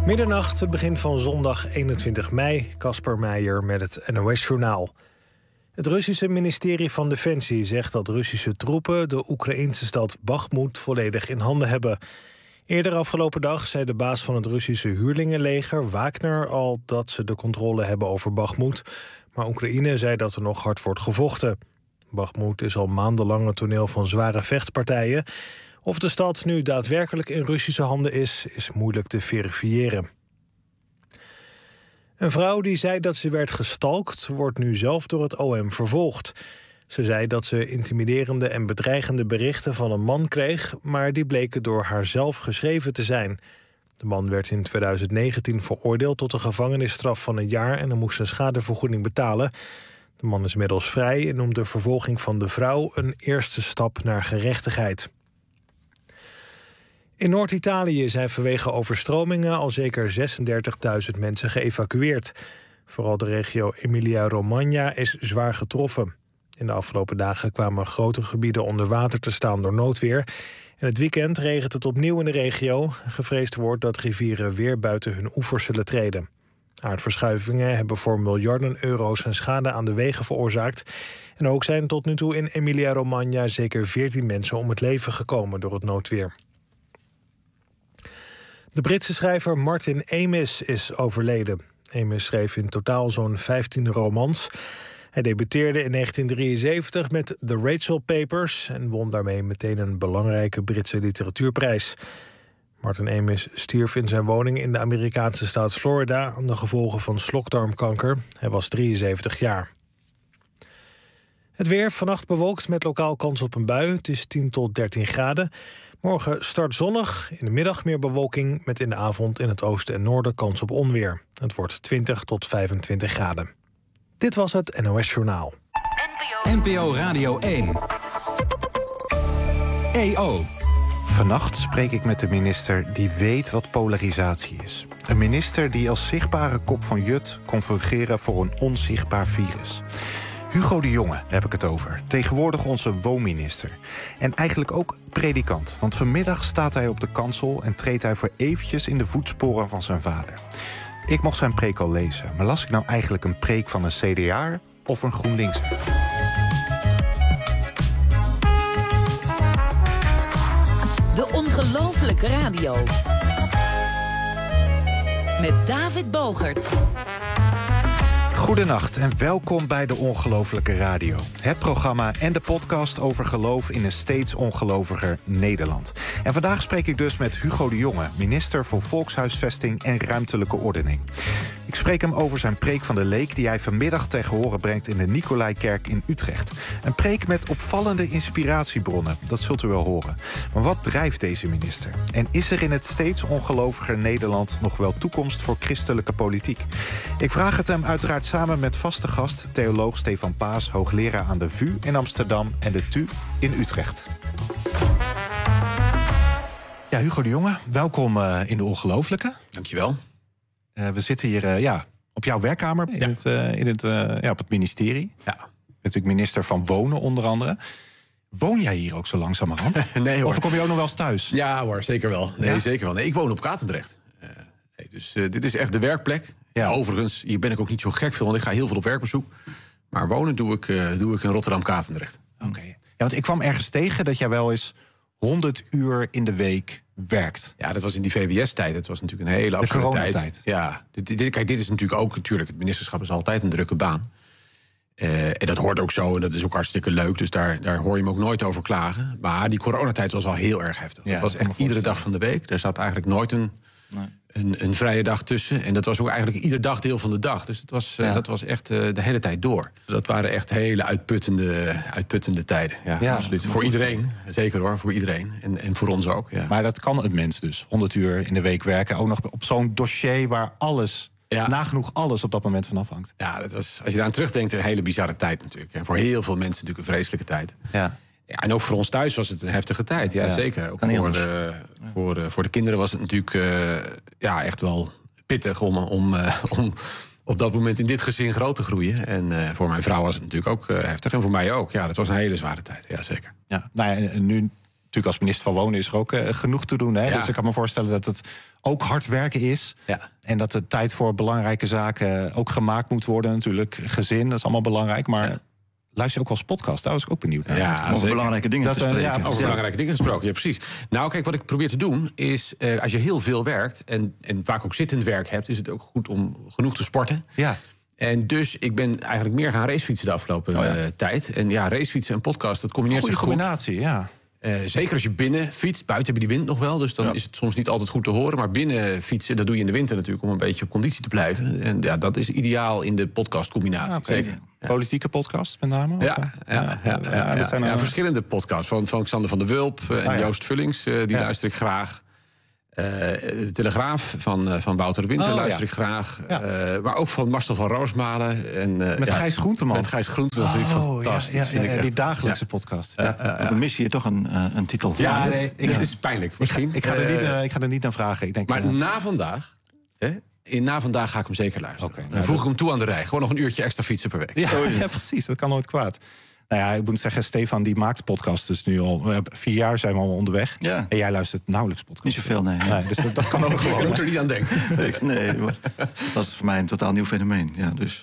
Middernacht, het begin van zondag 21 mei. Casper Meijer met het NOS-journaal. Het Russische ministerie van Defensie zegt dat Russische troepen de Oekraïnse stad Bakhmut volledig in handen hebben. Eerder afgelopen dag zei de baas van het Russische huurlingenleger Wagner al dat ze de controle hebben over Bakhmut. Maar Oekraïne zei dat er nog hard wordt gevochten. Bakhmut is al maandenlang het toneel van zware vechtpartijen. Of de stad nu daadwerkelijk in Russische handen is moeilijk te verifiëren. Een vrouw die zei dat ze werd gestalkt, wordt nu zelf door het OM vervolgd. Ze zei dat ze intimiderende en bedreigende berichten van een man kreeg, maar die bleken door haarzelf geschreven te zijn. De man werd in 2019 veroordeeld tot een gevangenisstraf van 1 jaar en hij moest een schadevergoeding betalen. De man is inmiddels vrij en noemt de vervolging van de vrouw een eerste stap naar gerechtigheid. In Noord-Italië zijn vanwege overstromingen al zeker 36.000 mensen geëvacueerd. Vooral de regio Emilia-Romagna is zwaar getroffen. In de afgelopen dagen kwamen grote gebieden onder water te staan door noodweer. En het weekend regent het opnieuw in de regio. Gevreesd wordt dat rivieren weer buiten hun oevers zullen treden. Aardverschuivingen hebben voor miljarden euro's een schade aan de wegen veroorzaakt. En ook zijn tot nu toe in Emilia-Romagna zeker 14 mensen om het leven gekomen door het noodweer. De Britse schrijver Martin Amis is overleden. Amis schreef in totaal zo'n 15 romans. Hij debuteerde in 1973 met The Rachel Papers en won daarmee meteen een belangrijke Britse literatuurprijs. Martin Amis stierf in zijn woning in de Amerikaanse staat Florida aan de gevolgen van slokdarmkanker. Hij was 73 jaar. Het weer, vannacht bewolkt met lokaal kans op een bui. Het is 10 tot 13 graden. Morgen start zonnig, in de middag meer bewolking met in de avond in het oosten en noorden kans op onweer. Het wordt 20 tot 25 graden. Dit was het NOS Journaal. NPO Radio 1. EO. Vannacht spreek ik met de minister die weet wat polarisatie is. Een minister die als zichtbare kop van Jut kon fungeren voor een onzichtbaar virus. Hugo de Jonge heb ik het over. Tegenwoordig onze woonminister. En eigenlijk ook predikant. Want vanmiddag staat hij op de kansel en treedt hij voor eventjes in de voetsporen van zijn vader. Ik mocht zijn preek al lezen. Maar las ik nou eigenlijk een preek van een CDA'er of een GroenLinkser? De Ongelofelijke Radio. Met David Bogert. Goedenacht en welkom bij de Ongelofelijke Radio. Het programma en de podcast over geloof in een steeds ongeloviger Nederland. En vandaag spreek ik dus met Hugo de Jonge, minister voor Volkshuisvesting en Ruimtelijke Ordening. Ik spreek hem over zijn preek van de Leek die hij vanmiddag tegen horen brengt in de Nicolaikerk in Utrecht. Een preek met opvallende inspiratiebronnen, dat zult u wel horen. Maar wat drijft deze minister? En is er in het steeds ongeloviger Nederland nog wel toekomst voor christelijke politiek? Ik vraag het hem uiteraard samen met vaste gast, theoloog Stefan Paas, hoogleraar aan de VU in Amsterdam en de TU in Utrecht. Ja, Hugo de Jonge, welkom in de Ongelofelijke. Dankjewel. We zitten hier op jouw werkkamer op het ministerie. Ja. Je bent natuurlijk minister van Wonen onder andere. Woon jij hier ook zo langzamerhand? Nee hoor. Of kom je ook nog wel eens thuis? Ja hoor, zeker wel. Nee, ja? Zeker wel. Nee, ik woon op Katendrecht. Dus dit is echt de werkplek. Ja. Overigens, hier ben ik ook niet zo gek veel, want ik ga heel veel op werkbezoek. Maar wonen doe ik in Rotterdam-Katendrecht. Oké. Ja, want ik kwam ergens tegen dat jij wel eens 100 uur in de week werkt. Ja, dat was in die VWS-tijd. Dat was natuurlijk een hele absurde tijd. Ja, dit is natuurlijk ook... Natuurlijk, het ministerschap is altijd een drukke baan. En dat hoort ook zo en dat is ook hartstikke leuk. Dus daar hoor je me ook nooit over klagen. Maar die coronatijd was al heel erg heftig. Ja, het was echt iedere dag van de week. Er zat eigenlijk nooit een vrije dag tussen. En dat was ook eigenlijk ieder dagdeel van de dag. Dus dat was echt de hele tijd door. Dat waren echt hele uitputtende tijden. Ja, absoluut. Voor iedereen. Zeker hoor, voor iedereen. En voor ons ook. Ja. Maar dat kan een mens dus. 100 uur in de week werken. Ook nog op zo'n dossier waar alles... Ja. Nagenoeg alles op dat moment van afhangt. Ja, dat was, als je daaraan terugdenkt, een hele bizarre tijd natuurlijk. En voor heel veel mensen natuurlijk een vreselijke tijd. Ja. Ja, en ook voor ons thuis was het een heftige tijd. Ja, zeker. Ook voor de kinderen was het natuurlijk echt wel pittig om op dat moment in dit gezin groot te groeien. En voor mijn vrouw was het natuurlijk ook heftig. En voor mij ook. Ja, dat was een hele zware tijd. Ja, zeker. Ja, nou ja, en nu natuurlijk als minister van Wonen is er ook genoeg te doen. Hè? Ja. Dus ik kan me voorstellen dat het ook hard werken is. Ja. En dat de tijd voor belangrijke zaken ook gemaakt moet worden. Natuurlijk, gezin, dat is allemaal belangrijk. Maar luister je ook wel eens podcast? Daar was ik ook benieuwd naar. Ja, over belangrijke dingen te spreken. Over belangrijke dingen gesproken, ja precies. Nou kijk, wat ik probeer te doen is... als je heel veel werkt en vaak ook zittend werk hebt... is het ook goed om genoeg te sporten. Ja. En dus ik ben eigenlijk meer gaan racefietsen de afgelopen tijd. En ja, racefietsen en podcast, dat combineert zich goed. Goede combinatie, ja. Zeker als je binnen fietst. Buiten heb je die wind nog wel, dus dan is het soms niet altijd goed te horen. Maar binnen fietsen, dat doe je in de winter natuurlijk... om een beetje op conditie te blijven. En ja, dat is ideaal in de podcastcombinatie. Okay. Zeker. Ja. Politieke podcast met name? Ja, verschillende podcasts. Van Xander van der Wulp en Joost Vullings. Die luister ik graag. De Telegraaf van Wouter de Winter luister ik graag. Ja. Maar ook van Marcel van Roosmalen. En, met Gijs Groenteman. Met Gijs Groenteman vind ik fantastisch. Die dagelijkse podcast. Dan mis je hier toch een titel. Ja, het is pijnlijk misschien. Ik ga er niet naar vragen. Ik denk, maar na vandaag... Na vandaag ga ik hem zeker luisteren. Dan voeg ik hem toe aan de rij. Gewoon nog een uurtje extra fietsen per week. Ja, precies. Dat kan nooit kwaad. Nou ja, ik moet zeggen, Stefan die maakt podcasts dus nu al. 4 jaar zijn we al onderweg. Ja. En jij luistert nauwelijks podcasts. Niet zoveel, nee. Dus dat kan ook gewoon. Ik moet er niet aan denken. Nee, dat is voor mij een totaal nieuw fenomeen. Ja, dus.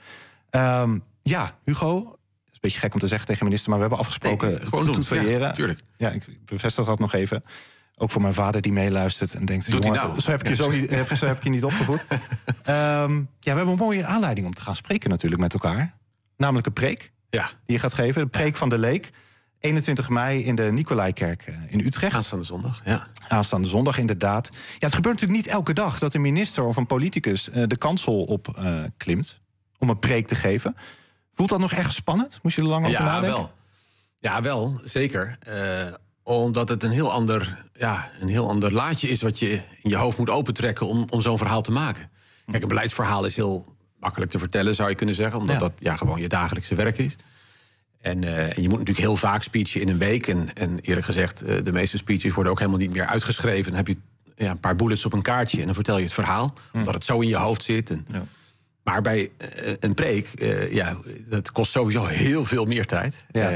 Hugo, het is een beetje gek om te zeggen tegen minister... maar we hebben afgesproken te toetveilleren. Ja, tuurlijk. Ja, ik bevestig dat nog even. Ook voor mijn vader die meeluistert en denkt... Doet hij nou? Zo heb ik je niet opgevoed. We hebben een mooie aanleiding om te gaan spreken natuurlijk met elkaar. Namelijk een preek die je gaat geven. De preek van de Leek. 21 mei in de Nicolaikerk in Utrecht. Aanstaande zondag, ja. Aanstaande zondag, inderdaad. Ja, het gebeurt natuurlijk niet elke dag dat een minister of een politicus... de kansel op klimt om een preek te geven. Voelt dat nog erg spannend? Moest je er lang over nadenken? Ja, wel, zeker. Omdat het een heel ander laadje is... wat je in je hoofd moet opentrekken om zo'n verhaal te maken. Kijk, een beleidsverhaal is heel makkelijk te vertellen, zou je kunnen zeggen. Omdat dat gewoon je dagelijkse werk is. En je moet natuurlijk heel vaak speechen in een week. En eerlijk gezegd, de meeste speeches worden ook helemaal niet meer uitgeschreven. Dan heb je een paar bullets op een kaartje en dan vertel je het verhaal. Omdat het zo in je hoofd zit. Maar bij een preek, dat kost sowieso heel veel meer tijd. Ja.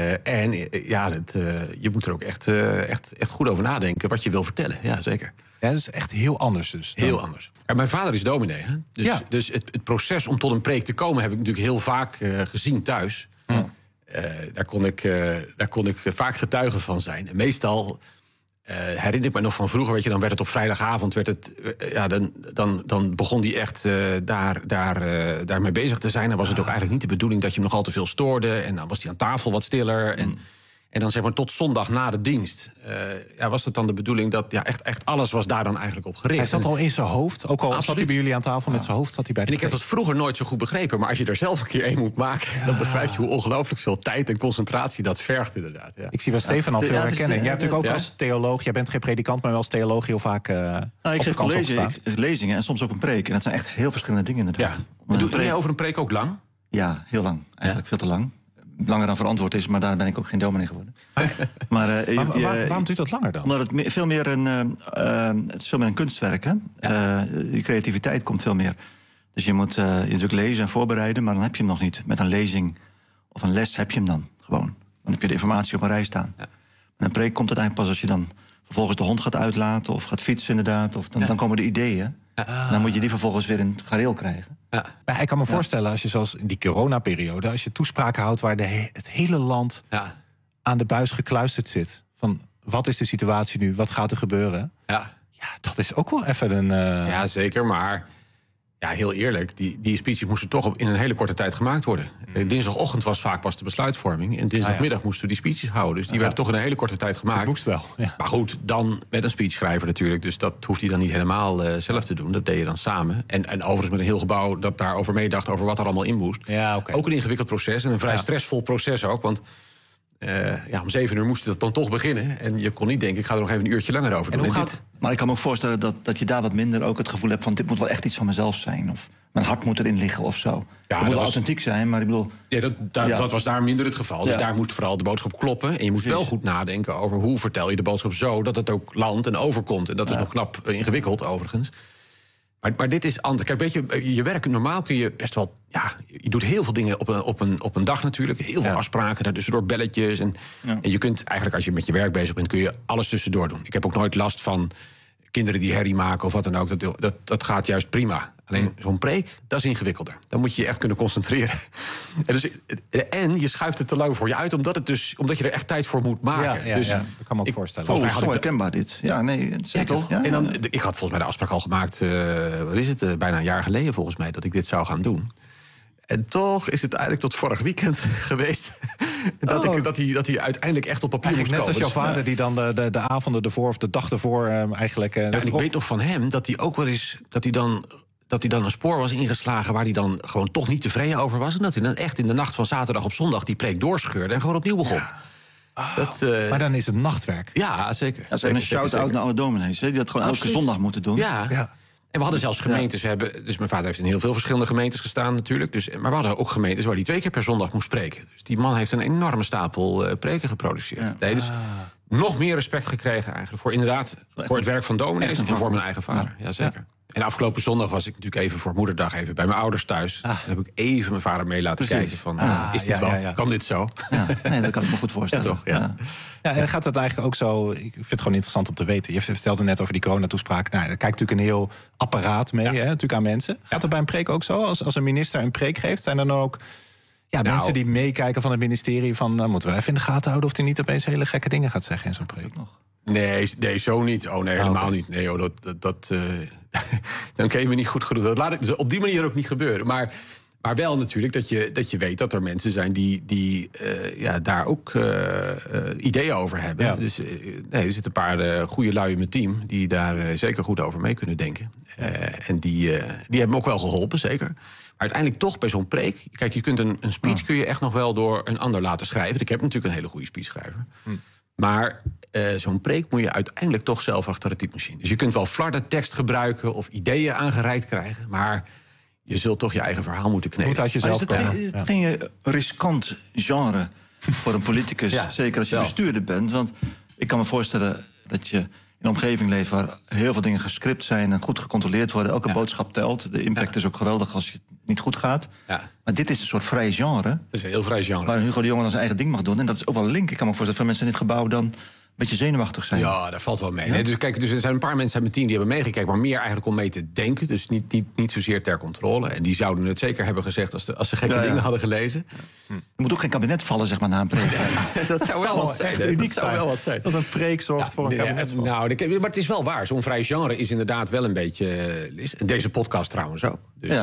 Je moet er ook echt goed over nadenken wat je wil vertellen. Ja, zeker. Ja, dat is echt heel anders dus. Heel anders. En mijn vader is dominee. Hè? Dus het proces om tot een preek te komen... heb ik natuurlijk heel vaak gezien thuis. Daar kon ik vaak getuige van zijn. En meestal... herinner ik me nog van vroeger, dan werd het op vrijdagavond... dan begon hij echt daarmee bezig te zijn. Dan was het ook eigenlijk niet de bedoeling dat je hem nog al te veel stoorde. En dan was hij aan tafel wat stiller. En dan zeg maar tot zondag na de dienst... was het dan de bedoeling dat echt alles was daar dan eigenlijk op gericht. Hij zat al in zijn hoofd, ook al zat hij bij jullie aan tafel met zijn hoofd... zat hij bij de en ik heb dat vroeger nooit zo goed begrepen... maar als je er zelf een keer één moet maken... dan begrijp je hoe ongelooflijk veel tijd en concentratie dat vergt inderdaad. Ja. Ik zie bij Stefan al veel herkennen. Jij hebt natuurlijk ook als theoloog... jij bent geen predikant, maar wel als theoloog heel vaak ik geef lezingen en soms ook een preek. En dat zijn echt heel verschillende dingen inderdaad. Ja. Doe jij over een preek ook lang? Ja, heel lang. Eigenlijk veel te lang. Langer dan verantwoord is, maar daar ben ik ook geen dominee geworden. Waarom duurt dat langer dan? Omdat het veel meer een kunstwerk is. Die creativiteit komt veel meer. Dus je moet natuurlijk lezen en voorbereiden, maar dan heb je hem nog niet. Met een lezing of een les heb je hem dan gewoon. Dan heb je de informatie op een rij staan. Ja. En een preek komt het eigenlijk pas als je dan vervolgens de hond gaat uitlaten... of gaat fietsen inderdaad, of dan komen de ideeën. Dan moet je die vervolgens weer in het gareel krijgen. Ja. Maar ik kan me voorstellen, als je zoals in die coronaperiode... als je toespraken houdt waar het hele land aan de buis gekluisterd zit... van wat is de situatie nu, wat gaat er gebeuren? Ja, dat is ook wel even een... Ja, zeker, maar... Ja, heel eerlijk, die speeches moesten toch in een hele korte tijd gemaakt worden. Dinsdagochtend was vaak pas de besluitvorming... en dinsdagmiddag moesten we die speeches houden. Dus die werden toch in een hele korte tijd gemaakt. Dat moest wel, ja. Maar goed, dan met een speechschrijver natuurlijk. Dus dat hoeft hij dan niet helemaal zelf te doen. Dat deed je dan samen. En overigens met een heel gebouw dat daarover meedacht... over wat er allemaal in moest. Ja, okay. Ook een ingewikkeld proces en een vrij stressvol proces ook. Want om 7 uur moest het dan toch beginnen. En je kon niet denken, ik ga er nog even een uurtje langer over doen. Maar ik kan me ook voorstellen dat je daar wat minder ook het gevoel hebt... van dit moet wel echt iets van mezelf zijn. Of mijn hart moet erin liggen of zo. Ja, het moet authentiek zijn, maar ik bedoel... Dat was daar minder het geval. Dus daar moest vooral de boodschap kloppen. En je moet wel goed nadenken over hoe vertel je de boodschap zo... dat het ook landt en overkomt. En dat is nog knap ingewikkeld overigens. Maar dit is anders. Kijk, weet je werk normaal kun je best wel... Ja, je doet heel veel dingen op een dag natuurlijk. Heel veel afspraken, daartussendoor belletjes. En je kunt eigenlijk, als je met je werk bezig bent... kun je alles tussendoor doen. Ik heb ook nooit last van kinderen die herrie maken of wat dan ook. Dat gaat juist prima. Alleen zo'n preek, dat is ingewikkelder. Dan moet je je echt kunnen concentreren. En je schuift het te lang voor je uit... omdat je er echt tijd voor moet maken. Ja, dat kan me ook voorstellen. Volgens mij herkenbaar dit. Ja, nee, zeker. Toch? Ja. En dan, ik had volgens mij de afspraak al gemaakt... bijna een jaar geleden volgens mij... dat ik dit zou gaan doen. En toch is het eigenlijk tot vorig weekend geweest... dat hij uiteindelijk echt op papier moest komen. Net als jouw vader die dan de avonden ervoor... of de dag ervoor eigenlijk... en ik weet nog van hem dat hij ook wel eens... dat hij dan een spoor was ingeslagen... waar hij dan gewoon toch niet tevreden over was... en dat hij dan echt in de nacht van zaterdag op zondag... die preek doorscheurde en gewoon opnieuw begon. Ja. Maar dan is het nachtwerk. Ja, zeker. Dat is een shout-out naar alle dominees... die dat gewoon elke zondag moeten doen. Ja. En we hadden zelfs gemeentes... Dus mijn vader heeft in heel veel verschillende gemeentes gestaan natuurlijk. Maar we hadden ook gemeentes waar hij 2 keer per zondag moest preken. Dus die man heeft een enorme stapel preken geproduceerd. Ja. Nee, dus nog meer respect gekregen eigenlijk... voor het werk van dominees en voor mijn eigen vader. Ja, zeker. Ja. En afgelopen zondag was ik natuurlijk even voor moederdag... even bij mijn ouders thuis. Dan heb ik even mijn vader mee laten kijken van... is dit wel? Ja. Kan dit zo? Ja, nee, dat kan ik me goed voorstellen. Ja, toch? Ja. Ja, en gaat het eigenlijk ook zo... Ik vind het gewoon interessant om te weten. Je vertelde net over die coronatoespraak. Nou, daar kijkt natuurlijk een heel apparaat mee, natuurlijk aan mensen. Gaat het bij een preek ook zo? Als een minister een preek geeft, zijn dan ook... mensen die meekijken van het ministerie... van moeten we even in de gaten houden... of hij niet opeens hele gekke dingen gaat zeggen in zo'n preek nog? Nee, zo niet. Oh nee, helemaal niet. Nee, dan ken je me niet goed genoeg. Dat laat ik op die manier ook niet gebeuren. Maar wel natuurlijk dat je weet dat er mensen zijn... die daar ook ideeën over hebben. Ja. Dus er zitten een paar goede lui in mijn team... die daar zeker goed over mee kunnen denken. En die hebben me ook wel geholpen, zeker. Maar uiteindelijk toch bij zo'n preek... Kijk, je kunt een speech kun je echt nog wel door een ander laten schrijven. Ik heb natuurlijk een hele goede speechschrijver. Maar zo'n preek moet je uiteindelijk toch zelf achter de typemachine. Dus je kunt wel flardentekst gebruiken of ideeën aangereikt krijgen... maar je zult toch je eigen verhaal moeten kneden. Moet uit jezelf komen. Is het geen riskant genre voor een politicus? Zeker als je bestuurder bent. Want ik kan me voorstellen dat je in een omgeving leeft... waar heel veel dingen gescript zijn en goed gecontroleerd worden. Elke boodschap telt. De impact is ook geweldig als het niet goed gaat. Ja. Maar dit is een soort vrij genre. Dat is een heel vrij genre. Waar Hugo de Jonge dan zijn eigen ding mag doen. En dat is ook wel een link. Ik kan me voorstellen dat veel mensen in dit gebouw dan... een beetje zenuwachtig zijn. Ja, daar valt wel mee. Ja? Nee, dus er zijn een paar mensen uit mijn team die hebben meegekeken... maar meer eigenlijk om mee te denken. Dus niet zozeer ter controle. En die zouden het zeker hebben gezegd als ze gekke dingen hadden gelezen. Er moet ook geen kabinet vallen, zeg maar, na een preek. Dat zou wel wat zijn. Dat zou wel wat zijn. Dat een preek zorgt voor een kabinetval. Maar het is wel waar. Zo'n vrij genre is inderdaad wel een beetje... Deze podcast trouwens ook. Dus,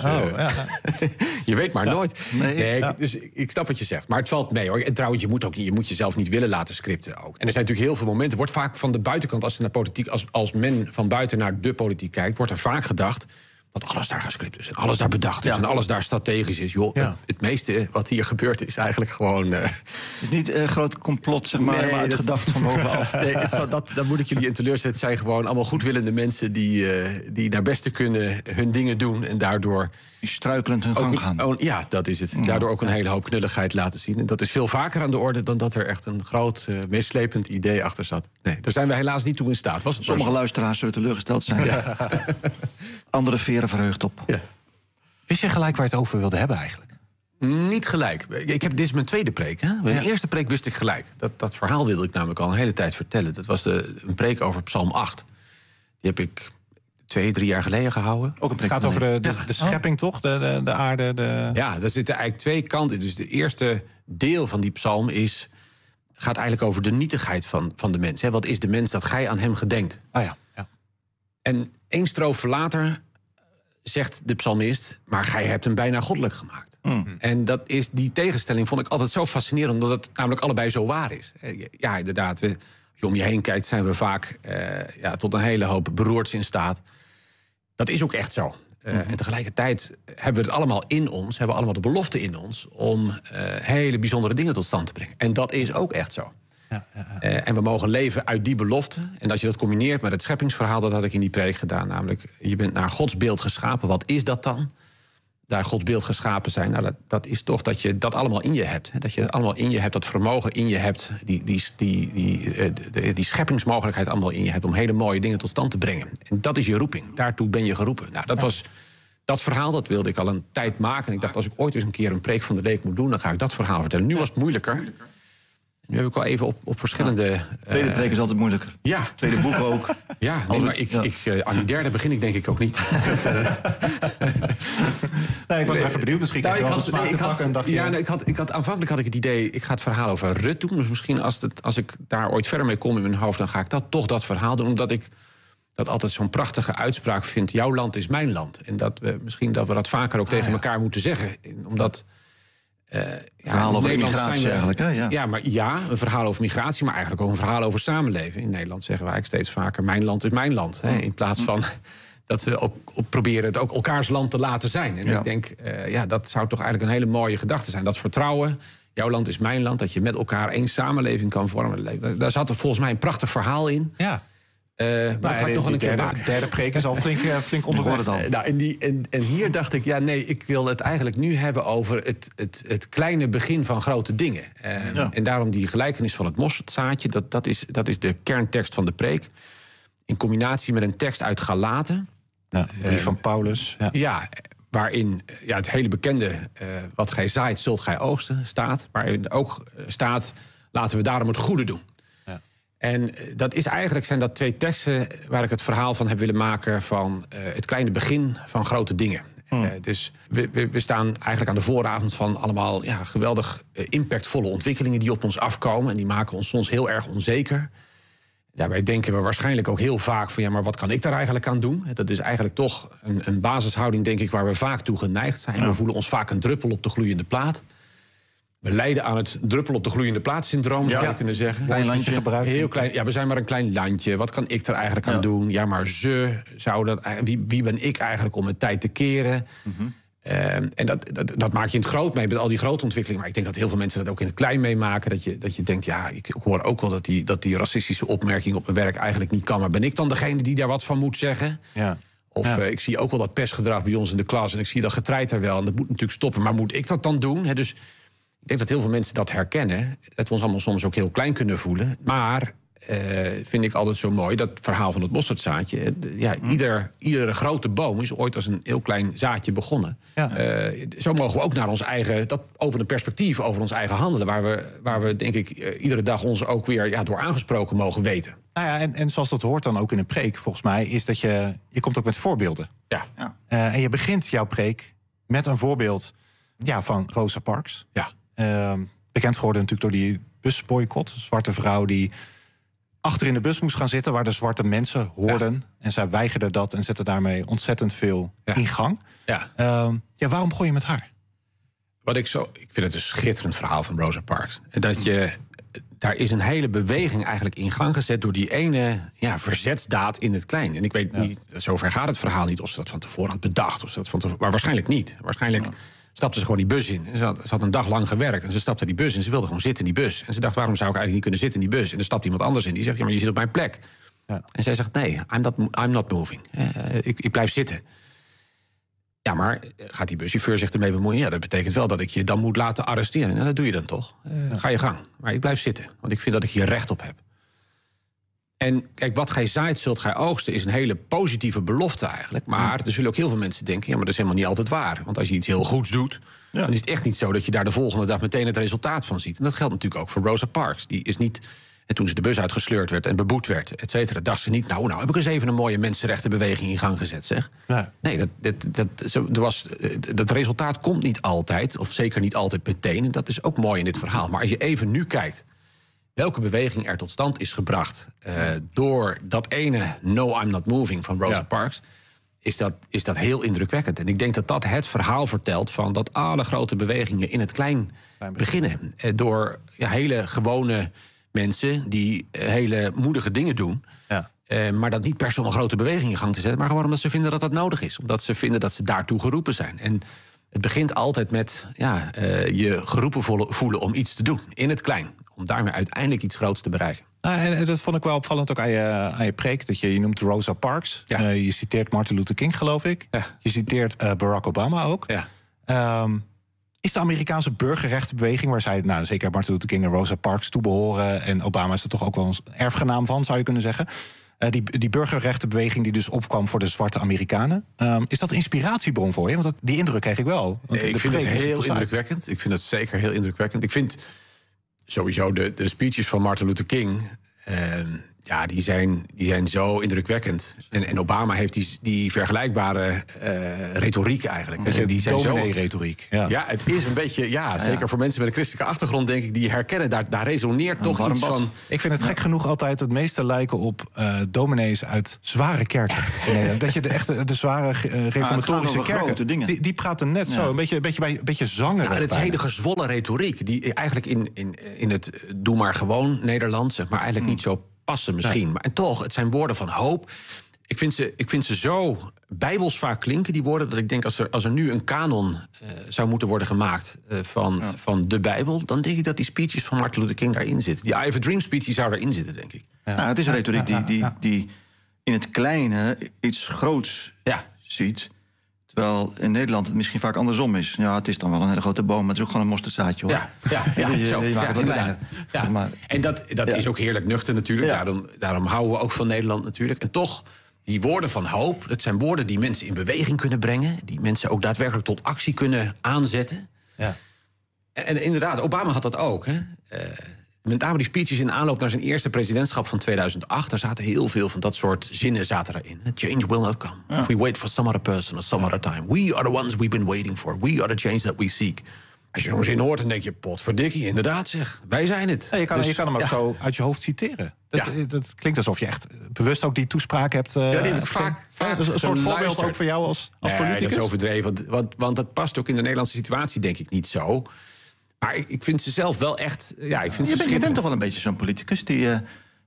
je weet maar nooit. Dus ik snap wat je zegt. Maar het valt mee, hoor. En trouwens, je moet jezelf niet willen laten scripten ook. En er zijn natuurlijk heel veel momenten... Er wordt vaak van de buitenkant, als naar politiek... als men van buiten naar de politiek kijkt... wordt er vaak gedacht dat alles daar gescript is. En alles daar bedacht is. En alles daar strategisch is. Joh, het meeste wat hier gebeurt is eigenlijk gewoon... Het is niet een groot complot, zeg maar uitgedacht van bovenaf. Dan moet ik jullie in teleurzetten. Het zijn gewoon allemaal goedwillende mensen... die naar beste kunnen hun dingen doen. En daardoor... Die struikelend hun gang gaan. Ja, dat is het. Daardoor ook een hele hoop knulligheid laten zien. En dat is veel vaker aan de orde dan dat er echt een groot, meeslepend idee achter zat. Nee, daar zijn we helaas niet toe in staat. Sommige luisteraars zullen teleurgesteld zijn. Ja. Andere veren verheugd op. Ja. Wist je gelijk waar je het over wilde hebben eigenlijk? Niet gelijk. Dit is mijn tweede preek. Hè? Mijn eerste preek wist ik gelijk. Dat verhaal wilde ik namelijk al een hele tijd vertellen. Dat was een preek over Psalm 8. Die heb ik 2-3 jaar geleden gehouden. Ook het gaat over de schepping, toch? De aarde. Ja, daar zitten eigenlijk 2 kanten. Dus de eerste deel van die psalm gaat eigenlijk over de nietigheid van de mens. Hè? Wat is de mens dat gij aan hem gedenkt? Ja. En 1 strofe later zegt de psalmist... maar gij hebt hem bijna goddelijk gemaakt. En die tegenstelling vond ik altijd zo fascinerend... omdat het namelijk allebei zo waar is. Ja, inderdaad, als je om je heen kijkt... zijn we vaak tot een hele hoop beroerds in staat. Dat is ook echt zo. En tegelijkertijd hebben we het allemaal in ons... hebben we allemaal de belofte in ons... om hele bijzondere dingen tot stand te brengen. En dat is ook echt zo. En we mogen leven uit die belofte. En als je dat combineert met het scheppingsverhaal... dat had ik in die preek gedaan. Namelijk, je bent naar Gods beeld geschapen. Wat is dat dan? daar Gods beeld geschapen zijn. Nou, dat is toch dat je dat allemaal in je hebt. Hè? Dat je allemaal in je hebt, dat vermogen in je hebt. Die scheppingsmogelijkheid allemaal in je hebt om hele mooie dingen tot stand te brengen. En dat is je roeping. Daartoe ben je geroepen. Nou, dat verhaal, dat wilde ik al een tijd maken. En ik dacht, als ik ooit eens een keer een preek van de week moet doen, dan ga ik dat verhaal vertellen. Nu was het moeilijker. Nu heb ik al even op verschillende... Tweede preek is altijd moeilijker. Ja. Tweede boek ook. Ja, nee, maar aan die derde begin ik denk ik ook niet. Nee, ik was even benieuwd. Misschien kan ik wel te pakken. Aanvankelijk had ik het idee, ik ga het verhaal over Rut doen. Dus misschien als ik daar ooit verder mee kom in mijn hoofd, dan ga ik dat verhaal doen. Omdat ik dat altijd zo'n prachtige uitspraak vind. Jouw land is mijn land. En dat we dat vaker ook tegen elkaar moeten zeggen. Omdat... verhaal over migratie eigenlijk, hè? Ja, een verhaal over migratie, maar eigenlijk ook een verhaal over samenleven. In Nederland zeggen we eigenlijk steeds vaker, mijn land is mijn land. Hè? In plaats van dat we ook proberen het ook elkaars land te laten zijn. En ik denk, dat zou toch eigenlijk een hele mooie gedachte zijn. Dat vertrouwen, jouw land is mijn land, dat je met elkaar één samenleving kan vormen. Daar zat er volgens mij een prachtig verhaal in. Ja. Maar dat ga ik nog wel een keer maken. De derde preek is al flink onderweg. En hier dacht ik, ik wil het eigenlijk nu hebben over het kleine begin van grote dingen. En daarom die gelijkenis van het mosterdzaadje, dat is de kerntekst van de preek. In combinatie met een tekst uit Galaten. Brief van Paulus. Ja, waarin het hele bekende wat gij zaait, zult gij oogsten staat. Waarin ook staat, laten we daarom het goede doen. En zijn dat twee teksten waar ik het verhaal van heb willen maken van het kleine begin van grote dingen. Dus we staan eigenlijk aan de vooravond van allemaal geweldig impactvolle ontwikkelingen die op ons afkomen. En die maken ons soms heel erg onzeker. Daarbij denken we waarschijnlijk ook heel vaak van maar wat kan ik daar eigenlijk aan doen? Dat is eigenlijk toch een basishouding, denk ik, waar we vaak toe geneigd zijn. We voelen ons vaak een druppel op de gloeiende plaat. We lijden aan het druppel op de gloeiende plaat-syndroom, zou je kunnen zeggen. Klein landje gebruikt. Heel klein. Ja, we zijn maar een klein landje. Wat kan ik er eigenlijk aan doen? Ja, maar wie ben ik eigenlijk om mijn tijd te keren? En dat maak je in het groot mee met al die grote ontwikkelingen. Maar ik denk dat heel veel mensen dat ook in het klein meemaken. Dat je denkt, ik hoor ook wel dat die racistische opmerking op mijn werk eigenlijk niet kan. Maar ben ik dan degene die daar wat van moet zeggen? Ja. Of ik zie ook wel dat pestgedrag bij ons in de klas. En ik zie dat getreit wel. En dat moet natuurlijk stoppen. Maar moet ik dat dan doen? Dus ik denk dat heel veel mensen dat herkennen. Dat we ons allemaal soms ook heel klein kunnen voelen. Maar vind ik altijd zo mooi, dat verhaal van het mosterdzaadje. Iedere grote boom is ooit als een heel klein zaadje begonnen. Ja. Zo mogen we ook naar ons eigen... Dat opent een perspectief over ons eigen handelen. Waar we denk ik, iedere dag ons ook weer door aangesproken mogen weten. Nou ja, en zoals dat hoort dan ook in een preek, volgens mij, is dat je komt ook met voorbeelden. Ja. En je begint jouw preek met een voorbeeld van Rosa Parks. Ja. Bekend geworden natuurlijk door die busboycott. Een zwarte vrouw die achter in de bus moest gaan zitten, waar de zwarte mensen hoorden. Ja. En zij weigerde dat en zette daarmee ontzettend veel in gang. Ja. Waarom begon je met haar? Ik vind het een schitterend verhaal van Rosa Parks. Daar is een hele beweging eigenlijk in gang gezet door die ene verzetsdaad in het klein. En ik weet niet, zover gaat het verhaal niet, of ze dat van tevoren had bedacht. Maar waarschijnlijk niet. Waarschijnlijk stapte ze gewoon die bus in. Ze had een dag lang gewerkt en ze stapte die bus in. Ze wilde gewoon zitten in die bus. En ze dacht, waarom zou ik eigenlijk niet kunnen zitten in die bus? En er stapt iemand anders in. Die zegt, maar je zit op mijn plek. Ja. En zij zegt, nee, I'm not moving. Ik blijf zitten. Ja, maar gaat die buschauffeur zich ermee bemoeien? Ja, dat betekent wel dat ik je dan moet laten arresteren. Nou, dat doe je dan toch. Ga je gang. Maar ik blijf zitten, want ik vind dat ik hier recht op heb. En kijk, wat gij zaait, zult gij oogsten, is een hele positieve belofte eigenlijk. Maar er zullen ook heel veel mensen denken, maar dat is helemaal niet altijd waar. Want als je iets heel goeds doet, dan is het echt niet zo dat je daar de volgende dag meteen het resultaat van ziet. En dat geldt natuurlijk ook voor Rosa Parks. Die is niet, toen ze de bus uitgesleurd werd en beboet werd, et cetera, dacht ze niet, nou heb ik eens even een mooie mensenrechtenbeweging in gang gezet, zeg. Ja. Nee, dat resultaat komt niet altijd, of zeker niet altijd meteen. En dat is ook mooi in dit verhaal. Maar als je even nu kijkt welke beweging er tot stand is gebracht door dat ene No, I'm Not Moving van Rosa Parks, is dat heel indrukwekkend. En ik denk dat het verhaal vertelt van dat alle grote bewegingen in het klein beginnen. Door hele gewone mensen die hele moedige dingen doen. Ja. Maar dat niet per se om een grote beweging in gang te zetten, maar gewoon omdat ze vinden dat dat nodig is. Omdat ze vinden dat ze daartoe geroepen zijn. En het begint altijd met je geroepen voelen om iets te doen in het klein. Om daarmee uiteindelijk iets groots te bereiken. En dat vond ik wel opvallend ook aan je preek. Dat je noemt Rosa Parks. Ja. Je citeert Martin Luther King, geloof ik. Ja. Je citeert Barack Obama ook. Ja. Is de Amerikaanse burgerrechtenbeweging, waar zij zeker Martin Luther King en Rosa Parks toe behoren, en Obama is er toch ook wel een erfgenaam van, zou je kunnen zeggen. Die burgerrechtenbeweging die dus opkwam voor de zwarte Amerikanen. Is dat een inspiratiebron voor je? Want die indruk kreeg ik wel. Want ik vind het heel indrukwekkend. Ik vind het zeker heel indrukwekkend. Ik vind sowieso de speeches van Martin Luther King, die zijn zo indrukwekkend. En Obama heeft die vergelijkbare retoriek eigenlijk. Die zijn dominee-retoriek. Ja, het is een beetje, zeker voor mensen met een christelijke achtergrond, denk ik, die herkennen, daar resoneert toch iets van. Ik vind het gek genoeg altijd het meeste lijken op dominees uit zware kerken. Dat je de zware reformatorische kerken, die praten net zo, een beetje zangerig. Het is hele gezwollen retoriek, die eigenlijk in het doe maar gewoon Nederland, zeg maar, eigenlijk niet zo passen misschien. Maar en toch, het zijn woorden van hoop. Ik vind ze zo bijbels vaak klinken, die woorden, dat ik denk, als er nu een kanon zou moeten worden gemaakt van de Bijbel, dan denk ik dat die speeches van Martin Luther King daarin zitten. Die I Have a Dream speech, die zou daarin zitten, denk ik. Ja. Het is een retoriek die in het kleine iets groots ziet. Terwijl in Nederland het misschien vaak andersom is. Ja, het is dan wel een hele grote boom, maar het is ook gewoon een mosterdzaadje, hoor. En dat is ook heerlijk nuchter natuurlijk. Ja. Daarom houden we ook van Nederland natuurlijk. En toch, die woorden van hoop, dat zijn woorden die mensen in beweging kunnen brengen. Die mensen ook daadwerkelijk tot actie kunnen aanzetten. Ja. En inderdaad, Obama had dat ook, hè. Met name die speeches in aanloop naar zijn eerste presidentschap van 2008... daar zaten heel veel van dat soort zinnen erin. Change will not come. Ja. If we wait for some other person or some other time. We are the ones we've been waiting for. We are the change that we seek. Als je zo'n zin hoort, dan denk je, potverdikkie, inderdaad zeg. Wij zijn het. Ja, je kan hem ook zo uit je hoofd citeren. Dat klinkt alsof je echt bewust ook die toespraak hebt. Die heb ik vaak een soort voorbeeld ook voor jou als politicus? Dat is overdreven. Want dat past ook in de Nederlandse situatie, denk ik, niet zo. Maar ik vind ze zelf wel echt. Je bent toch wel een beetje zo'n politicus je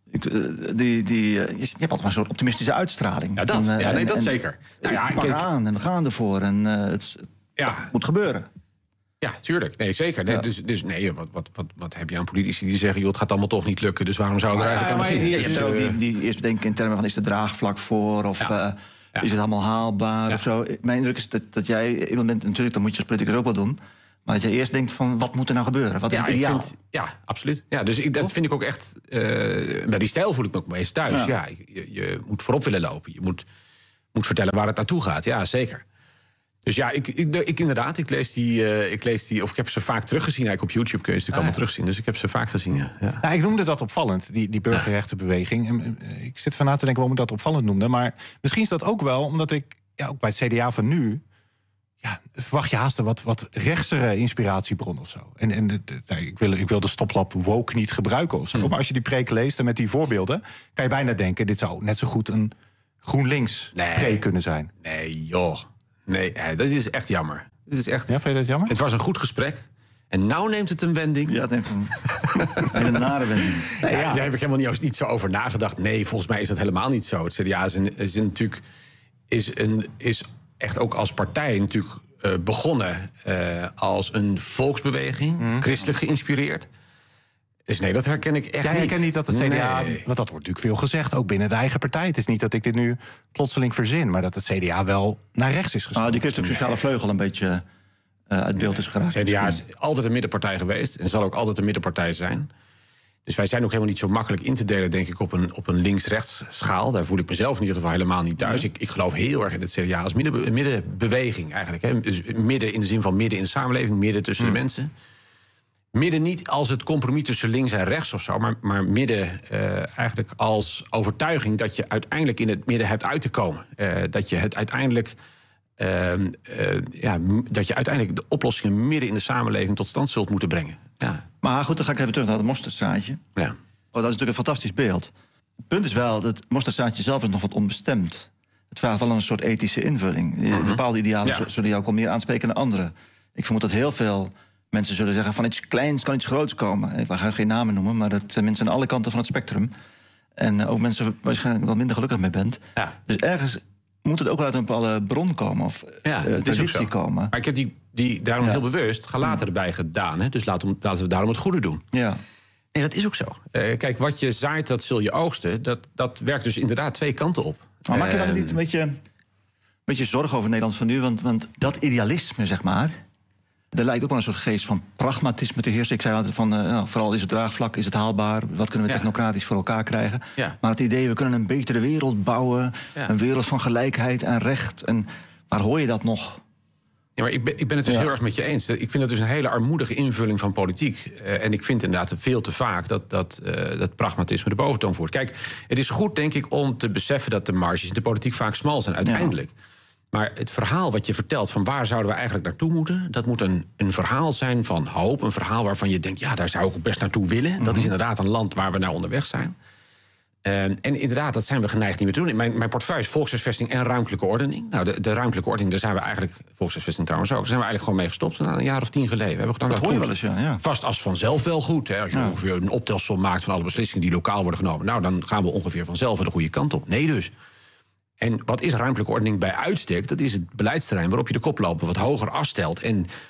hebt altijd maar een soort optimistische uitstraling. Ja, dat zeker. Pak aan en we gaan ervoor en het moet gebeuren. Ja, tuurlijk. Nee, zeker. Nee, dus wat heb je aan politici die zeggen, joh, het gaat allemaal toch niet lukken, dus waarom zou er eigenlijk aan beginnen? Je hebt er ook die eerst denken in termen van, is er draagvlak voor? Of is het allemaal haalbaar? Of zo? Mijn indruk is dat jij iemand bent, natuurlijk, dat moet je als politicus ook wel doen. Maar dat je eerst denkt van, wat moet er nou gebeuren? Wat is het ideaal? Absoluut. Ja, dus dat vind ik ook echt. Bij die stijl voel ik me ook meest thuis. Ja. Je moet voorop willen lopen. Je moet vertellen waar het naartoe gaat. Ja, zeker. Dus ja, ik lees die, of ik heb ze vaak teruggezien. Eigenlijk op YouTube kun je ze natuurlijk allemaal terugzien. Dus ik heb ze vaak gezien, ja. Ik noemde dat opvallend, die burgerrechtenbeweging. En ik zit van na te denken waarom ik dat opvallend noemde. Maar misschien is dat ook wel omdat ik, ook bij het CDA van nu, verwacht je haast een wat rechtsere inspiratiebron of zo. En ik wil de stoplap woke niet gebruiken of zo. Maar als je die preek leest en met die voorbeelden, kan je bijna denken, dit zou net zo goed een GroenLinks preek kunnen zijn. Nee, joh. Nee, dat is echt jammer. Dat is echt. Ja, vind je dat jammer? Het was een goed gesprek. En nou neemt het een wending. Ja, het neemt een hele nare wending. Daar heb ik helemaal niet zo over nagedacht. Nee, volgens mij is dat helemaal niet zo. Het CDA is echt ook als partij natuurlijk begonnen als een volksbeweging, christelijk geïnspireerd. Dus nee, dat herken ik echt niet. Jij herkent niet dat het CDA, want dat wordt natuurlijk veel gezegd, ook binnen de eigen partij. Het is niet dat ik dit nu plotseling verzin, maar dat het CDA wel naar rechts is geschoven. Die christelijke sociale vleugel een beetje uit beeld is geraakt. Het CDA is altijd een middenpartij geweest en zal ook altijd een middenpartij zijn. Dus wij zijn ook helemaal niet zo makkelijk in te delen, denk ik, op een links-rechts schaal. Daar voel ik mezelf in ieder geval helemaal niet thuis. Ik geloof heel erg in het CDA als middenbeweging eigenlijk. Hè. Dus midden in de zin van midden in de samenleving, midden tussen de mensen. Midden niet als het compromis tussen links en rechts of zo, maar midden eigenlijk als overtuiging dat je uiteindelijk in het midden hebt uit te komen. Dat je het uiteindelijk dat je uiteindelijk de oplossingen midden in de samenleving tot stand zult moeten brengen. Ja. Maar goed, dan ga ik even terug naar het mosterdzaadje. Ja. Dat is natuurlijk een fantastisch beeld. Het punt is wel, dat het mosterdzaadje zelf is nog wat onbestemd. Het vraagt wel een soort ethische invulling. Bepaalde idealen zullen jou ook al meer aanspreken dan anderen. Ik vermoed dat heel veel mensen zullen zeggen, van iets kleins kan iets groots komen. Ik ga geen namen noemen, maar dat zijn mensen aan alle kanten van het spectrum. En ook mensen waar je waarschijnlijk wat minder gelukkig mee bent. Ja. Dus ergens moet het ook wel uit een bepaalde bron komen of traditie komen. Maar ik heb die daarom heel bewust gelaten erbij gedaan. Hè? Dus laten we daarom het goede doen. Ja. Nee, dat is ook zo. Kijk, wat je zaait, dat zul je oogsten. Dat werkt dus inderdaad twee kanten op. Maar maak je daar niet een beetje zorgen over Nederland van nu? Want dat idealisme, zeg maar, Er lijkt ook wel een soort geest van pragmatisme te heersen. Ik zei altijd van, vooral is het draagvlak, is het haalbaar? Wat kunnen we technocratisch voor elkaar krijgen? Ja. Maar het idee, we kunnen een betere wereld bouwen. Een wereld van gelijkheid en recht. En waar hoor je dat nog? Ja, maar ik ben het dus heel erg met je eens. Ik vind dat dus een hele armoedige invulling van politiek. En ik vind inderdaad veel te vaak dat pragmatisme de boventoon voert. Kijk, het is goed, denk ik, om te beseffen dat de marges in de politiek vaak smal zijn, uiteindelijk. Ja. Maar het verhaal wat je vertelt van waar zouden we eigenlijk naartoe moeten, dat moet een verhaal zijn van hoop. Een verhaal waarvan je denkt, ja, daar zou ik ook best naartoe willen. Dat is inderdaad een land waar we naar onderweg zijn. En inderdaad, dat zijn we geneigd niet meer te doen. Mijn portefeuille is volkshuisvesting en ruimtelijke ordening. Nou, de ruimtelijke ordening, daar zijn we eigenlijk, volkshuisvesting trouwens ook, daar zijn we eigenlijk gewoon mee gestopt een jaar of 10 geleden. We hebben gedaan, dat hoor je wel eens, ja. Vast als vanzelf wel goed. Hè. Als je ongeveer een optelsom maakt van alle beslissingen die lokaal worden genomen, nou, dan gaan we ongeveer vanzelf de goede kant op. Nee dus. En wat is ruimtelijke ordening bij uitstek? Dat is het beleidsterrein waarop je de koploper wat hoger afstelt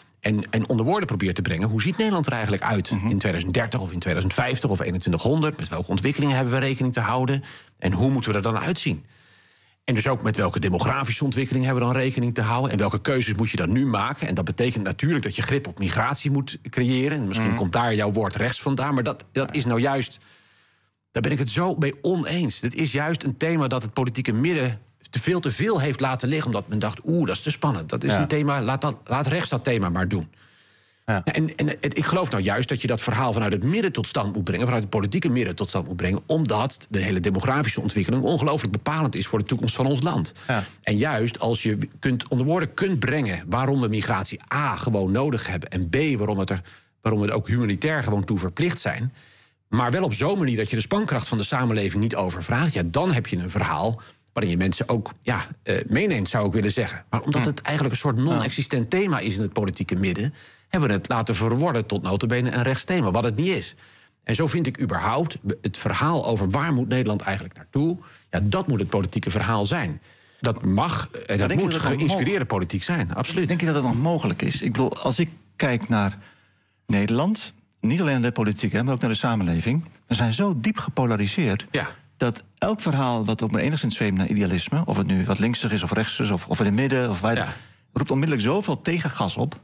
en onder woorden probeert te brengen. Hoe ziet Nederland er eigenlijk uit in 2030 of in 2050 of 2100? Met welke ontwikkelingen hebben we rekening te houden? En hoe moeten we er dan uitzien? En dus ook met welke demografische ontwikkelingen hebben we dan rekening te houden? En welke keuzes moet je dan nu maken? En dat betekent natuurlijk dat je grip op migratie moet creëren. En misschien komt daar jouw woord rechts vandaan. Maar dat is nou juist, daar ben ik het zo mee oneens. Dit is juist een thema dat het politieke midden te veel heeft laten liggen, omdat men dacht, dat is te spannend. Dat is een thema, laat rechts dat thema maar doen. Ja. En ik geloof nou juist dat je dat verhaal vanuit het midden tot stand moet brengen, vanuit het politieke midden tot stand moet brengen, omdat de hele demografische ontwikkeling ongelooflijk bepalend is voor de toekomst van ons land. Ja. En juist als je onder woorden kunt brengen waarom we migratie A gewoon nodig hebben en B waarom we er ook humanitair gewoon toe verplicht zijn, maar wel op zo'n manier dat je de spankracht van de samenleving niet overvraagt, ja, dan heb je een verhaal waarin je mensen ook meeneemt, zou ik willen zeggen. Maar omdat het eigenlijk een soort non-existent thema is in het politieke midden, hebben we het laten verworden tot nota bene een rechtsthema, wat het niet is. En zo vind ik überhaupt het verhaal over waar moet Nederland eigenlijk naartoe, ja, dat moet het politieke verhaal zijn. Dat mag en dat moet geïnspireerde politiek zijn, absoluut. Denk je dat het nog mogelijk is? Ik bedoel, als ik kijk naar Nederland, niet alleen naar de politiek, maar ook naar de samenleving, we zijn zo diep gepolariseerd. Ja. Dat elk verhaal wat ook maar enigszins zweemt naar idealisme, of het nu wat linksig is of rechtsig of in het midden, roept onmiddellijk zoveel tegengas op.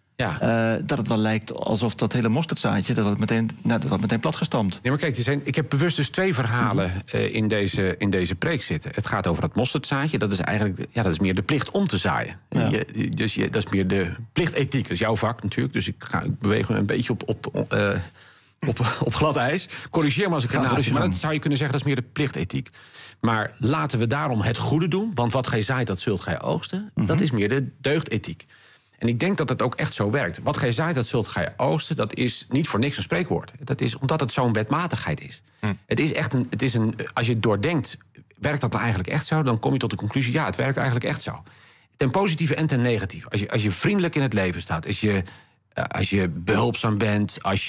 Ja. Dat het wel lijkt alsof dat hele mosterdzaadje, dat wordt meteen platgestampt. Nee, maar kijk, ik heb bewust dus 2 verhalen in deze preek zitten. Het gaat over het mosterdzaadje. Dat is eigenlijk, dat is meer de plicht om te zaaien. Ja. Dat is meer de plichtethiek. Dat is jouw vak natuurlijk. Dus ik beweeg me een beetje op glad ijs. Corrigeer me als ik ernaast zit. Maar dat zou je kunnen zeggen, dat is meer de plichtethiek. Maar laten we daarom het goede doen. Want wat gij zaait, dat zult gij oogsten. Dat is meer de deugdethiek. En ik denk dat het ook echt zo werkt. Wat gij zaait, dat zult gij oogsten. Dat is niet voor niks een spreekwoord. Dat is omdat het zo'n wetmatigheid is. Het is echt als je het doordenkt, werkt dat dan eigenlijk echt zo? Dan kom je tot de conclusie, ja, het werkt eigenlijk echt zo. Ten positieve en ten negatieve. Als je vriendelijk in het leven staat, als je behulpzaam bent, als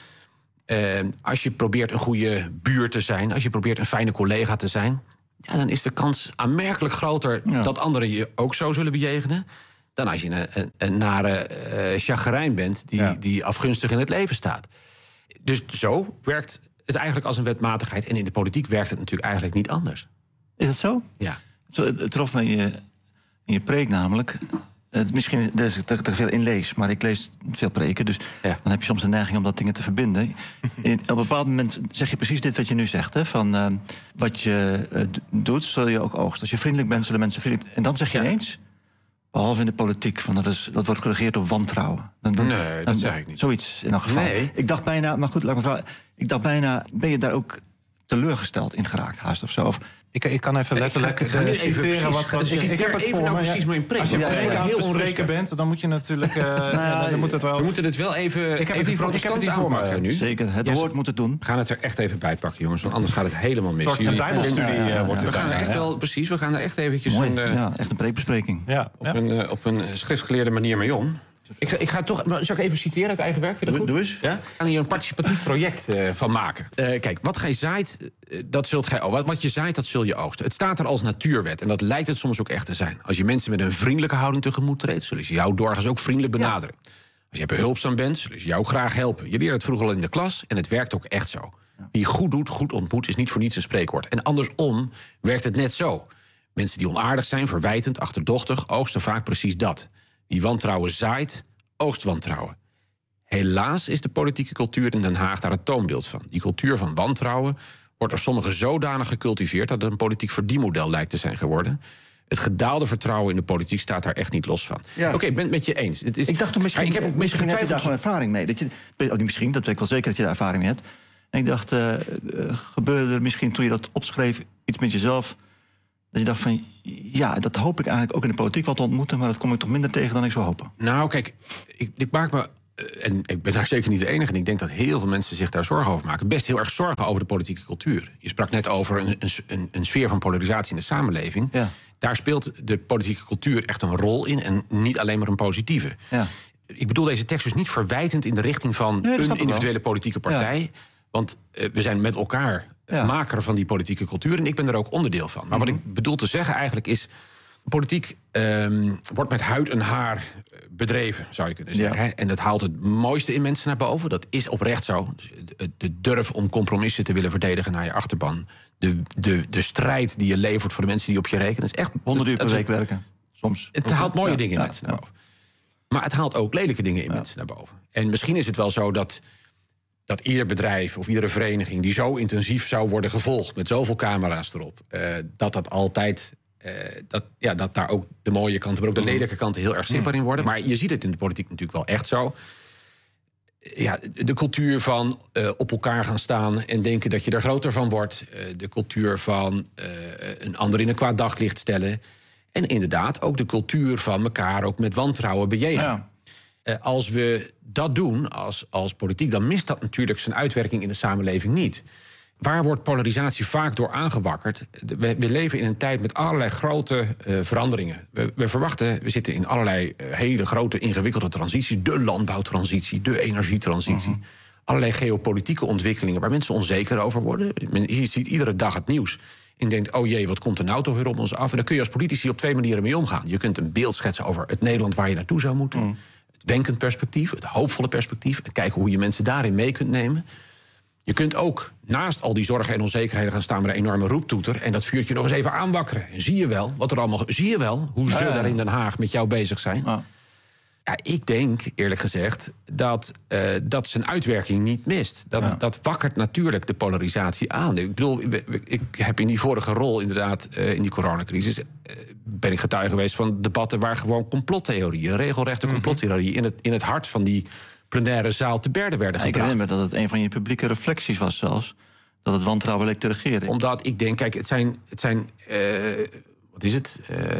je probeert een goede buur te zijn, als je probeert een fijne collega te zijn, ja, dan is de kans aanmerkelijk groter dat anderen je ook zo zullen bejegenen dan als je een nare chagrijn bent die afgunstig in het leven staat. Dus zo werkt het eigenlijk als een wetmatigheid. En in de politiek werkt het natuurlijk eigenlijk niet anders. Is dat zo? Ja. Het trof me in je preek namelijk. Misschien dat ik er veel in lees, maar ik lees veel preken. Dus dan heb je soms de neiging om dat dingen te verbinden. Op een bepaald moment zeg je precies dit wat je nu zegt. Hè, van wat je doet, zul je ook oogsten. Als je vriendelijk bent, zullen mensen vriendelijk. En dan zeg je ineens, behalve in de politiek, van dat wordt geregeerd door wantrouwen. Nee, dat zeg ik niet. Zoiets in elk geval. Nee. Ik dacht bijna, maar goed, laat me vragen. Ik dacht bijna, ben je daar ook teleurgesteld in geraakt, haast of zo? Of, ik kan even letterlijk citeren wat ik heb het voor me. Precies mijn preek. Als je aan het bespreken bent, dan moet je natuurlijk. Dan moet het wel. We moeten het wel even. Ik heb het hier voor me nu. Zeker, het woord moet het doen. We gaan het er echt even bij pakken, jongens, want anders gaat het helemaal mis. Een bijbelstudie wordt het. We gaan er echt wel precies. We gaan er echt eventjes echt een preekbespreking. Op een schriftgeleerde manier mee om. Ik ga toch. Zal ik even citeren uit eigen werk? Vind je dat goed? Doe eens. Ja? We gaan hier een participatief project van maken. Kijk, wat gij zaait, dat zult gij. Wat je zaait, dat zul je oogsten. Het staat er als natuurwet. En dat lijkt het soms ook echt te zijn. Als je mensen met een vriendelijke houding tegemoet treedt, zullen ze jou doorgaans ook vriendelijk benaderen. Als je behulpzaam bent, zullen ze jou ook graag helpen. Je leert het vroeger al in de klas en het werkt ook echt zo. Wie goed doet, goed ontmoet, is niet voor niets een spreekwoord. En andersom werkt het net zo. Mensen die onaardig zijn, verwijtend, achterdochtig, oogsten vaak precies dat. Wie wantrouwen zaait, oogst wantrouwen. Helaas is de politieke cultuur in Den Haag daar het toonbeeld van. Die cultuur van wantrouwen wordt door sommigen zodanig gecultiveerd dat het een politiek verdienmodel lijkt te zijn geworden. Het gedaalde vertrouwen in de politiek staat daar echt niet los van. Ja. Oké, ik ben het met je eens. Het is, ik dacht toen misschien heb je daar gewoon ervaring mee. Dat weet ik wel zeker dat je daar ervaring mee hebt. En ik dacht, gebeurde er misschien toen je dat opschreef iets met jezelf, dat je dacht van, ja, dat hoop ik eigenlijk ook in de politiek wat te ontmoeten, maar dat kom ik toch minder tegen dan ik zou hopen. Nou, kijk, ik maak me, en ik ben daar zeker niet de enige, en ik denk dat heel veel mensen zich daar zorgen over maken, best heel erg zorgen over de politieke cultuur. Je sprak net over een sfeer van polarisatie in de samenleving. Ja. Daar speelt de politieke cultuur echt een rol in en niet alleen maar een positieve. Ja. Ik bedoel deze tekst dus niet verwijtend in de richting van een individuele politieke partij. Ja. Want we zijn met elkaar maker van die politieke cultuur en ik ben er ook onderdeel van. Maar wat ik bedoel te zeggen eigenlijk is, politiek wordt met huid en haar bedreven, zou je kunnen zeggen. Ja. En dat haalt het mooiste in mensen naar boven. Dat is oprecht zo. Dus de durf om compromissen te willen verdedigen naar je achterban. De strijd die je levert voor de mensen die op je rekenen. Dat is echt 100 uur per week werken, soms. Het haalt mooie dingen in mensen naar boven. Maar het haalt ook lelijke dingen in mensen naar boven. En misschien is het wel zo dat ieder bedrijf of iedere vereniging die zo intensief zou worden gevolgd, met zoveel camera's erop, dat altijd dat daar ook de mooie kanten, maar ook de lelijke kanten heel erg zichtbaar in worden. Maar je ziet het in de politiek natuurlijk wel echt zo. Ja, de cultuur van op elkaar gaan staan en denken dat je er groter van wordt. De cultuur van een ander in een kwaad daglicht stellen. En inderdaad ook de cultuur van elkaar ook met wantrouwen bejegenen. Ja. Als we dat doen als politiek, dan mist dat natuurlijk zijn uitwerking in de samenleving niet. Waar wordt polarisatie vaak door aangewakkerd? We leven in een tijd met allerlei grote veranderingen. We zitten in allerlei hele grote, ingewikkelde transities. De landbouwtransitie, de energietransitie. Allerlei geopolitieke ontwikkelingen waar mensen onzeker over worden. Je ziet iedere dag het nieuws en denkt, oh jee, wat komt er nou toch weer op ons af? En daar kun je als politici op 2 manieren mee omgaan. Je kunt een beeld schetsen over het Nederland waar je naartoe zou moeten. Het wenkend perspectief, het hoopvolle perspectief. En kijken hoe je mensen daarin mee kunt nemen. Je kunt ook naast al die zorgen en onzekerheden gaan staan met een enorme roeptoeter en dat vuurtje nog eens even aanwakkeren. En zie je wel wat er allemaal. Zie je wel hoe ze daar in Den Haag met jou bezig zijn? Ja, ik denk, eerlijk gezegd, dat zijn uitwerking niet mist. Dat wakkert natuurlijk de polarisatie aan. Ik bedoel, ik heb in die vorige rol inderdaad, in die coronacrisis, ben ik getuige geweest van debatten waar gewoon complottheorieën, regelrechte complottheorieën in het hart van die plenaire zaal te berde werden gebracht. Ik herinner me dat het een van je publieke reflecties was zelfs, dat het wantrouwen leek te regeren. Omdat ik denk, kijk, het zijn wat is het?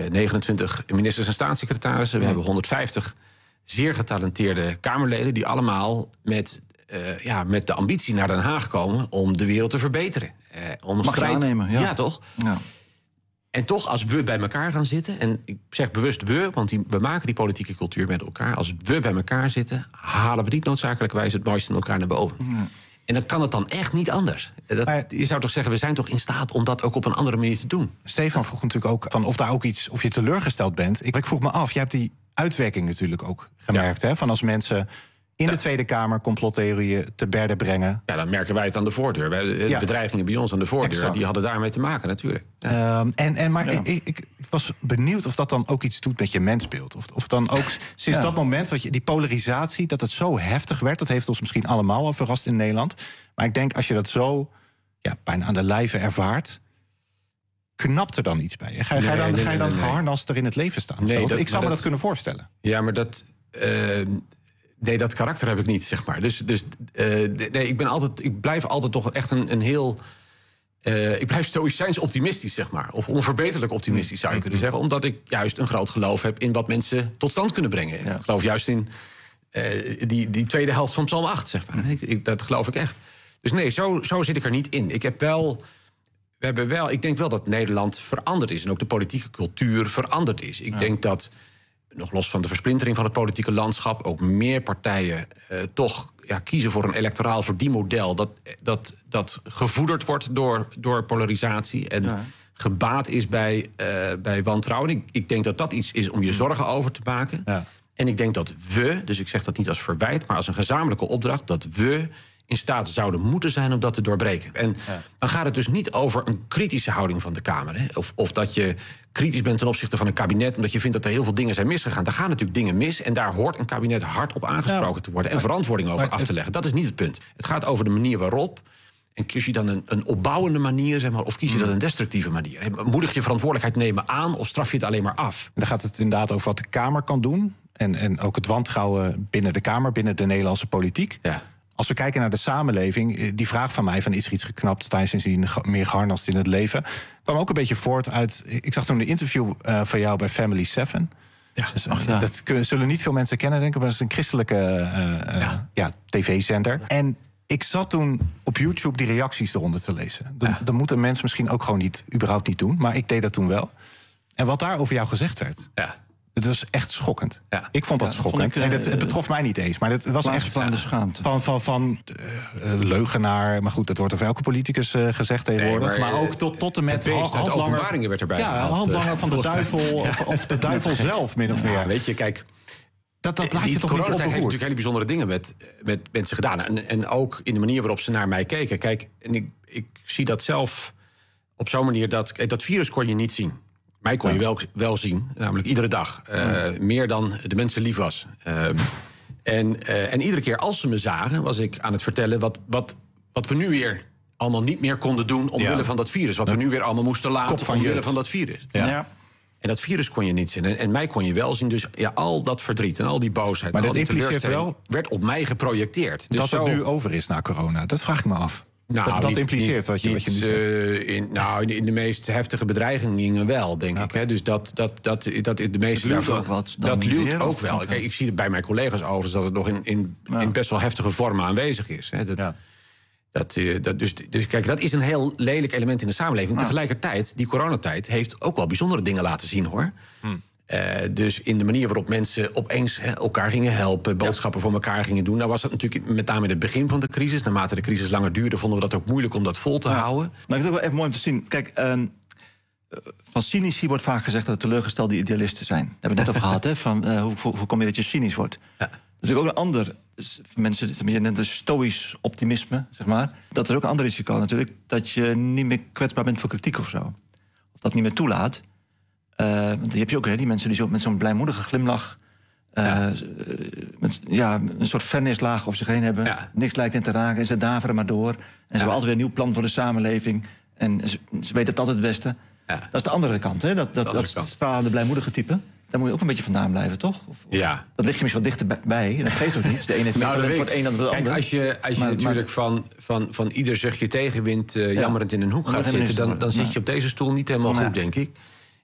29 ministers en staatssecretarissen. We hebben 150 zeer getalenteerde Kamerleden die allemaal met de ambitie naar Den Haag komen om de wereld te verbeteren. Mag strijd aannemen, ja toch? Ja. En toch, als we bij elkaar gaan zitten, en ik zeg bewust we, want we maken die politieke cultuur met elkaar. Als we bij elkaar zitten, halen we niet noodzakelijkerwijs het mooiste in elkaar naar boven. Ja. En dan kan het dan echt niet anders. Je zou toch zeggen, we zijn toch in staat om dat ook op een andere manier te doen. Stefan vroeg natuurlijk ook van of je teleurgesteld bent. Ik vroeg me af, je hebt die uitwerking natuurlijk ook gemerkt, hè? Van als mensen in de Tweede Kamer complottheorieën te berde brengen. Ja, dan merken wij het aan de voordeur. De bedreigingen bij ons aan de voordeur, exact. Die hadden daarmee te maken natuurlijk. Ik was benieuwd of dat dan ook iets doet met je mensbeeld. Of dan ook sinds dat moment, die polarisatie, dat het zo heftig werd, dat heeft ons misschien allemaal wel verrast in Nederland. Maar ik denk, als je dat zo bijna aan de lijve ervaart, knapt er dan iets bij je? Ga je dan geharnast er in het leven staan? Nee, ik zou me dat kunnen voorstellen. Ja, maar dat Nee, dat karakter heb ik niet, zeg maar. Dus ik blijf altijd toch echt een heel. Ik blijf stoïcijns optimistisch, zeg maar. Of onverbeterlijk optimistisch, zou je kunnen zeggen. Omdat ik juist een groot geloof heb in wat mensen tot stand kunnen brengen. Ja. Ik geloof juist in die tweede helft van Psalm 8, zeg maar. Dat geloof ik echt. Dus nee, zo zit ik er niet in. Ik denk wel dat Nederland veranderd is. En ook de politieke cultuur veranderd is. Ik denk dat, nog los van de versplintering van het politieke landschap, ook meer partijen toch kiezen voor een electoraal verdienmodel dat gevoederd wordt door polarisatie en gebaat is bij wantrouwen. Ik denk dat iets is om je zorgen over te maken. Ja. En ik denk dat we, dus ik zeg dat niet als verwijt, maar als een gezamenlijke opdracht, dat we in staat zouden moeten zijn om dat te doorbreken. En dan gaat het dus niet over een kritische houding van de Kamer. Hè? Of dat je kritisch bent ten opzichte van een kabinet omdat je vindt dat er heel veel dingen zijn misgegaan. Daar gaan natuurlijk dingen mis en daar hoort een kabinet hard op aangesproken te worden en verantwoording over af te leggen. Dat is niet het punt. Het gaat over de manier waarop. En kies je dan een opbouwende manier, zeg maar, of kies je dan een destructieve manier? Moedig je verantwoordelijkheid nemen aan of straf je het alleen maar af? Dan gaat het inderdaad over wat de Kamer kan doen. En ook het wantrouwen binnen de Kamer, binnen de Nederlandse politiek. Ja. Als we kijken naar de samenleving, die vraag van mij... van is er iets geknapt, sta je sindsdien meer geharnast in het leven... kwam ook een beetje voort uit... Ik zag toen een interview van jou bij Family 7... Ja. Dus, dat zullen niet veel mensen kennen, denk ik... maar dat is een christelijke tv-zender. En ik zat toen op YouTube die reacties eronder te lezen. Dat moet een mens misschien ook gewoon überhaupt niet doen... maar ik deed dat toen wel. En wat daar over jou gezegd werd... Ja. Het was echt schokkend. Ja. Ik vond dat schokkend. Het betrof mij niet eens. Maar het was echt van de schaamte. Van leugenaar. Maar goed, dat wordt over elke politicus gezegd tegenwoordig. Nee, maar ook tot en met handlanger. Openbaringen werd erbij gehaald. Handlanger van de duivel. Of de duivel zelf, min of meer. Ja, weet je, kijk... Dat laat je toch niet op coronatijd heeft natuurlijk hele bijzondere dingen met mensen gedaan. En ook in de manier waarop ze naar mij keken. Kijk, en ik zie dat zelf op zo'n manier... Dat virus kon je niet zien. Mij kon je wel zien, namelijk iedere dag. Meer dan de mensen lief was. En iedere keer als ze me zagen, was ik aan het vertellen... wat we nu weer allemaal niet meer konden doen omwille van dat virus. Wat we nu weer allemaal moesten laten omwille van dat virus. Ja. En dat virus kon je niet zien. En mij kon je wel zien. Dus al dat verdriet en al die boosheid... Maar en al dat die impliceert wel werd op mij geprojecteerd. Dus dat het nu over is na corona. Dat vraag ik me af. Nou, dat impliceert wat je nu zegt. In de meest heftige bedreigingen wel, denk ik. Hè. Dus dat de meeste daarvan... Dat luwt ook wel. Kijk, ik zie het bij mijn collega's overigens... dat het nog in best wel heftige vormen aanwezig is. Hè. Dus kijk, dat is een heel lelijk element in de samenleving. Tegelijkertijd, die coronatijd heeft ook wel bijzondere dingen laten zien, hoor. Dus in de manier waarop mensen opeens elkaar gingen helpen... boodschappen voor elkaar gingen doen. Nou was dat natuurlijk met name in het begin van de crisis. Naarmate de crisis langer duurde, vonden we dat ook moeilijk om dat vol te houden. Maar ik vind het wel echt mooi om te zien. Kijk, van cynici wordt vaak gezegd dat het teleurgestelde idealisten zijn. Daar hebben we het net over gehad, hè? Van hoe kom je dat je cynisch wordt. Ja. Dat is ook een ander... Mensen, je noemt een stoïsch optimisme, zeg maar. Dat is ook een ander risico natuurlijk. Dat je niet meer kwetsbaar bent voor kritiek of zo. Of dat niet meer toelaat. Want je hebt je ook die mensen die zo met zo'n blijmoedige glimlach... met een soort fairnesslaag over zich heen hebben. Ja. Niks lijkt hen te raken en ze daveren maar door. En ze hebben altijd weer een nieuw plan voor de samenleving. En ze weten het altijd het beste. Ja. Dat is de andere kant, hè? Dat stralende blijmoedige type. Daar moet je ook een beetje vandaan blijven, toch? Ja. Dat ligt je misschien wat dichterbij. Dat geeft ook niet. De ene heeft meer talent voor het een dan voor het ander. Kijk, als je natuurlijk van ieder zuchtje tegenwind... jammerend in een hoek gaat zitten... dan zit je op deze stoel niet helemaal goed, denk ik.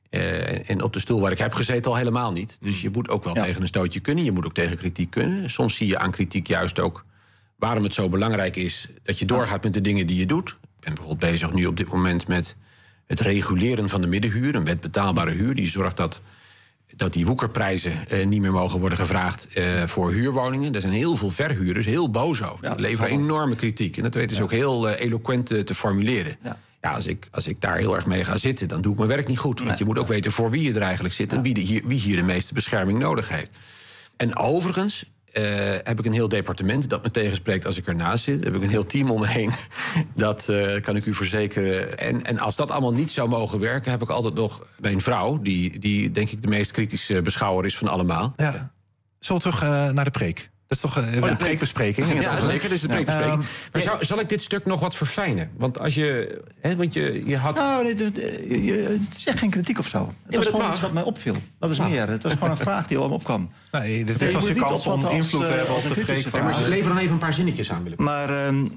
En op de stoel waar ik heb gezeten al helemaal niet. Dus je moet ook wel tegen een stootje kunnen. Je moet ook tegen kritiek kunnen. Soms zie je aan kritiek juist ook... waarom het zo belangrijk is dat je doorgaat met de dingen die je doet. Ik ben bijvoorbeeld bezig nu op dit moment met het reguleren van de middenhuur. Een wet betaalbare huur die zorgt dat die woekerprijzen niet meer mogen worden gevraagd voor huurwoningen. Er zijn heel veel verhuurders heel boos over. Die leveren enorme kritiek. En dat weten ze ook heel eloquent te formuleren. Ja, als ik daar heel erg mee ga zitten, dan doe ik mijn werk niet goed. Want je moet ook weten voor wie je er eigenlijk zit... en wie hier de meeste bescherming nodig heeft. En overigens heb ik een heel departement dat me tegenspreekt als ik ernaast zit. Heb ik een heel team om me heen. Dat kan ik u verzekeren. En als dat allemaal niet zou mogen werken... heb ik altijd nog mijn vrouw... die denk ik de meest kritische beschouwer is van allemaal. Ja. Zullen we terug naar de preek? Dat is toch de preekbespreking? Ja, zeker, dat is de preekbespreking. Maar zal ik dit stuk nog wat verfijnen? Want als je... want je had... Nou, het is echt geen kritiek of zo. Het was gewoon iets wat mij opviel. Dat is meer. Het was gewoon een vraag die al opkwam. Nee, dit was je kans om invloed te hebben op de preek. Maar lever dan even een paar zinnetjes aan, Willem. Maar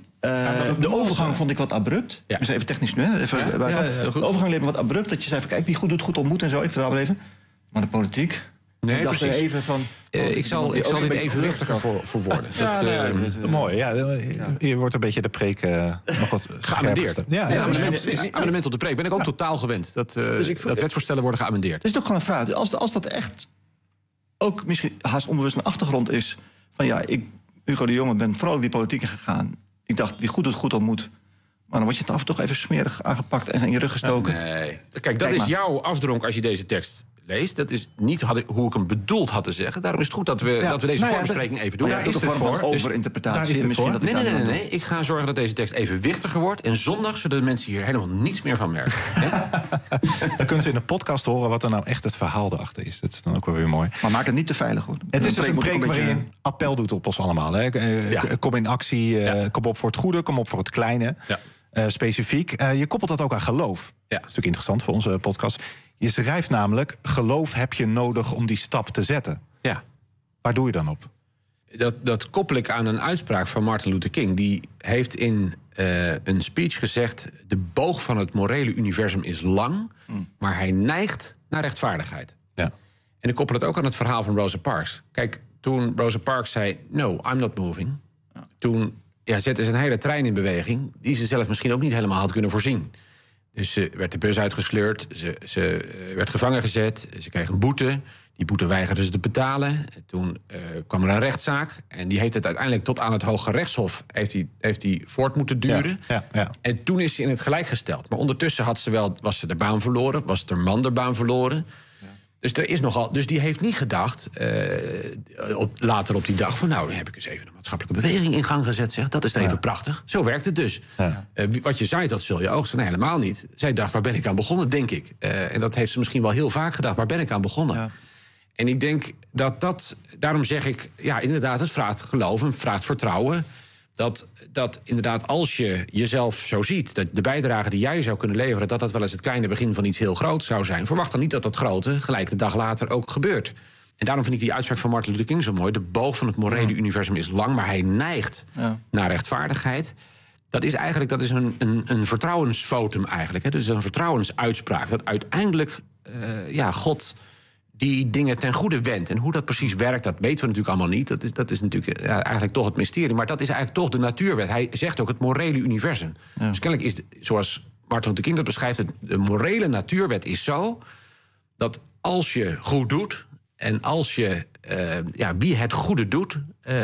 de overgang vond ik wat abrupt. Ja. Even technisch nu, hè? De overgang leek me wat abrupt. Dat je zei van, kijk, wie goed doet, goed ontmoet en zo. Ik vertel wel even. Maar de politiek... Nee, ik dacht precies. Even van, ik zal dit evenwichtiger verwoorden. Mooi, je wordt een beetje de preek nog wat geamendeerd. Amendement op de preek ben ik ook totaal gewend. Dat wetsvoorstellen worden geamendeerd. Dus het is ook gewoon een vraag. Als dat echt ook misschien haast onbewust een achtergrond is... van ik, Hugo de Jonge, ben vooral die politiek ingegaan. Ik dacht, wie goed doet, goed ontmoet. Maar dan word je het af en toe even smerig aangepakt en in je rug gestoken. Nee. Kijk, dat is jouw afdronk als je deze tekst leest, dat is niet hoe ik hem bedoeld had te zeggen. Daarom is het goed dat we deze voorbespreking even doen. Tot de vorm van overinterpretatie. Nee. Ik ga zorgen dat deze tekst evenwichtiger wordt. En zondag zullen de mensen hier helemaal niets meer van merken. Dan kunnen ze in de podcast horen wat er nou echt het verhaal erachter is. Dat is dan ook wel weer mooi. Maar maak het niet te veilig, hoor. Het is dus een preek waarin je appel doet op ons allemaal. Hè? Kom in actie, kom op voor het goede, kom op voor het kleine. Ja. Specifiek. Je koppelt dat ook aan geloof. Ja. Dat is natuurlijk interessant voor onze podcast. Je schrijft namelijk, geloof heb je nodig om die stap te zetten. Ja. Waar doe je dan op? Dat koppel ik aan een uitspraak van Martin Luther King. Die heeft in een speech gezegd, de boog van het morele universum is lang, maar hij neigt naar rechtvaardigheid. Ja. En ik koppel het ook aan het verhaal van Rosa Parks. Kijk, toen Rosa Parks zei, no, I'm not moving. Toen zette ze een hele trein in beweging die ze zelf misschien ook niet helemaal had kunnen voorzien. Dus ze werd de bus uitgesleurd, ze werd gevangen gezet, ze kreeg een boete. Die boete weigerden ze te betalen. Toen kwam er een rechtszaak. En die heeft het uiteindelijk tot aan het Hoge Rechtshof heeft die voort moeten duren. Ja. En toen is ze in het gelijk gesteld. Maar ondertussen was ze de baan verloren, was haar man de baan verloren. Dus die heeft niet gedacht, later op die dag, van nou, dan heb ik eens even een maatschappelijke beweging in gang gezet. Zeg. Dat is even prachtig. Zo werkt het dus. Ja. Wat je zaait, dat zul je oogsten. Nee, helemaal niet. Zij dacht, waar ben ik aan begonnen, denk ik. En dat heeft ze misschien wel heel vaak gedacht. Waar ben ik aan begonnen? Ja. En ik denk daarom zeg ik, ja, inderdaad, het vraagt geloof en vraagt vertrouwen. Dat inderdaad, als je jezelf zo ziet, dat de bijdrage die jij zou kunnen leveren, dat wel eens het kleine begin van iets heel groots zou zijn. Verwacht dan niet dat dat grote gelijk de dag later ook gebeurt. En daarom vind ik die uitspraak van Martin Luther King zo mooi. De boog van het morele universum is lang, maar hij neigt naar rechtvaardigheid. Dat is een vertrouwensvotum eigenlijk. Hè? Dus een vertrouwensuitspraak. Dat uiteindelijk God die dingen ten goede wendt. En hoe dat precies werkt, dat weten we natuurlijk allemaal niet. Dat is natuurlijk eigenlijk toch het mysterie. Maar dat is eigenlijk toch de natuurwet. Hij zegt ook het morele universum. Ja. Dus kennelijk is, zoals Martin Luther King dat beschrijft, de morele natuurwet is zo dat als je goed doet en als je wie het goede doet,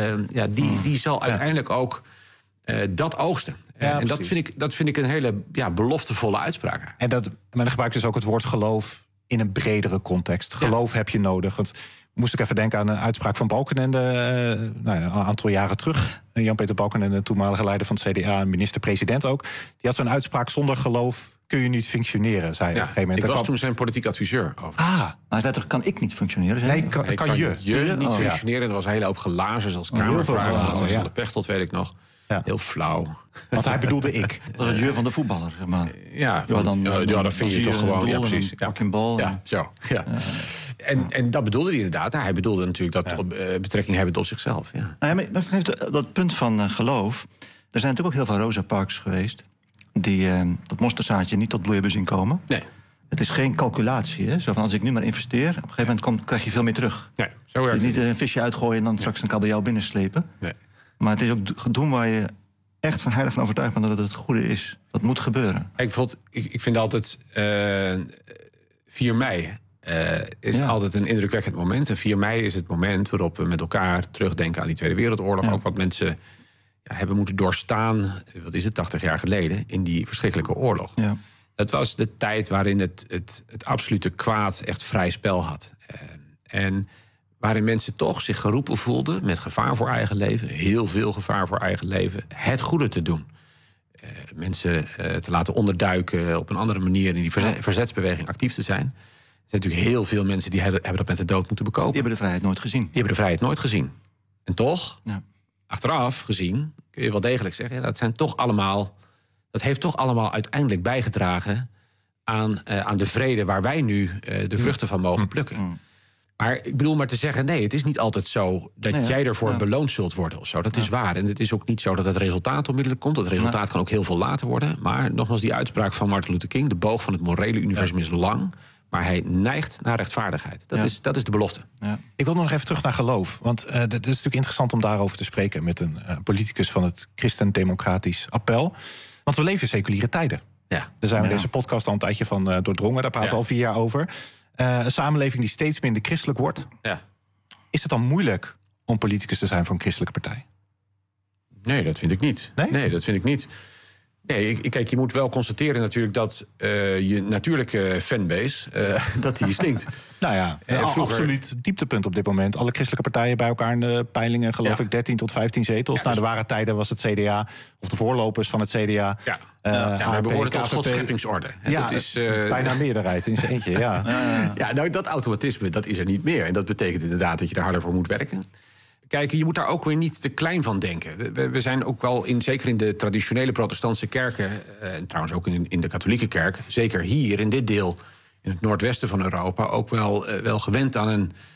die zal uiteindelijk ook dat oogsten. En dat vind ik een hele beloftevolle uitspraak. En men gebruikt dus ook het woord geloof in een bredere context. Geloof heb je nodig. Want moest ik even denken aan een uitspraak van Balkenende een aantal jaren terug. Jan-Peter Balkenende, toenmalige leider van het CDA, minister-president ook. Die had zo'n uitspraak: zonder geloof kun je niet functioneren, zei hij op een gegeven moment. Ik was toen zijn politiek adviseur over. Maar hij zei toch, kan ik niet functioneren? Nee, kan je niet functioneren. Er was een hele hoop glazen, zoals kamervragen. Van de Pechtold, weet ik nog. Ja. Heel flauw. Want hij bedoelde ik. Dat is het jeu van de voetballer, zeg maar. Dat vind je toch gewoon. Ja, precies. Pak een bal. Ja, zo. Ja. En dat bedoelde hij inderdaad. Hij bedoelde natuurlijk dat betrekking hebben tot zichzelf. Ja. Maar dat punt van geloof. Er zijn natuurlijk ook heel veel Rosa Parks geweest die dat mosterdzaadje niet tot bloei hebben zien komen. Nee. Het is geen calculatie. Hè? Zo van, als ik nu maar investeer, op een gegeven moment krijg je veel meer terug. Nee, zo werkt het. Niet een visje uitgooien en dan straks een kabeljauw binnenslepen. Nee. Maar het is ook doen waar je echt van heilig van overtuigd bent dat het goede is. Dat moet gebeuren. Ik vind altijd 4 mei is altijd een indrukwekkend moment. En 4 mei is het moment waarop we met elkaar terugdenken aan die Tweede Wereldoorlog. Ja. Ook wat mensen hebben moeten doorstaan, 80 jaar geleden, in die verschrikkelijke oorlog. Ja. Dat was de tijd waarin het absolute kwaad echt vrij spel had. En waarin mensen toch zich geroepen voelden met gevaar voor eigen leven, heel veel gevaar voor eigen leven, het goede te doen. Mensen te laten onderduiken, op een andere manier in die verzetsbeweging actief te zijn. Er zijn natuurlijk heel veel mensen die hebben dat met de dood moeten bekopen. Die hebben de vrijheid nooit gezien. En toch, achteraf gezien, kun je wel degelijk zeggen, dat heeft toch allemaal uiteindelijk bijgedragen aan de vrede waar wij nu de vruchten van mogen plukken. Maar ik bedoel maar te zeggen, nee, het is niet altijd zo dat jij ervoor beloond zult worden of zo. Dat is waar. En het is ook niet zo dat het resultaat onmiddellijk komt. Het resultaat kan ook heel veel later worden. Maar nogmaals, die uitspraak van Martin Luther King, de boog van het morele universum is lang, maar hij neigt naar rechtvaardigheid. Dat is de belofte. Ja. Ik wil nog even terug naar geloof. Want het is natuurlijk interessant om daarover te spreken met een politicus van het Christen-Democratisch Appel. Want we leven in seculiere tijden. Ja. Daar zijn we deze podcast al een tijdje van doordrongen. Daar praten we al 4 jaar over. Een samenleving die steeds minder christelijk wordt. Ja. Is het dan moeilijk om politicus te zijn voor een christelijke partij? Nee, dat vind ik niet. Nee, dat vind ik niet. Nee, kijk, je moet wel constateren natuurlijk dat je natuurlijke fanbase, dat die slinkt. Nou ja, absoluut dieptepunt op dit moment. Alle christelijke partijen bij elkaar in de peilingen, geloof ik, 13 tot 15 zetels. Ja, dus de ware tijden was het CDA, of de voorlopers van het CDA. Ja, we behoren tot Gods scheppingsorde. Ja, dat is bijna meerderheid in zijn eentje, ja. Ja, nou, dat automatisme, dat is er niet meer. En dat betekent inderdaad dat je er harder voor moet werken. Kijk, je moet daar ook weer niet te klein van denken. We zijn ook wel, zeker in de traditionele protestantse kerken, en trouwens ook in de katholieke kerk, zeker hier in dit deel, in het noordwesten van Europa, ook wel gewend aan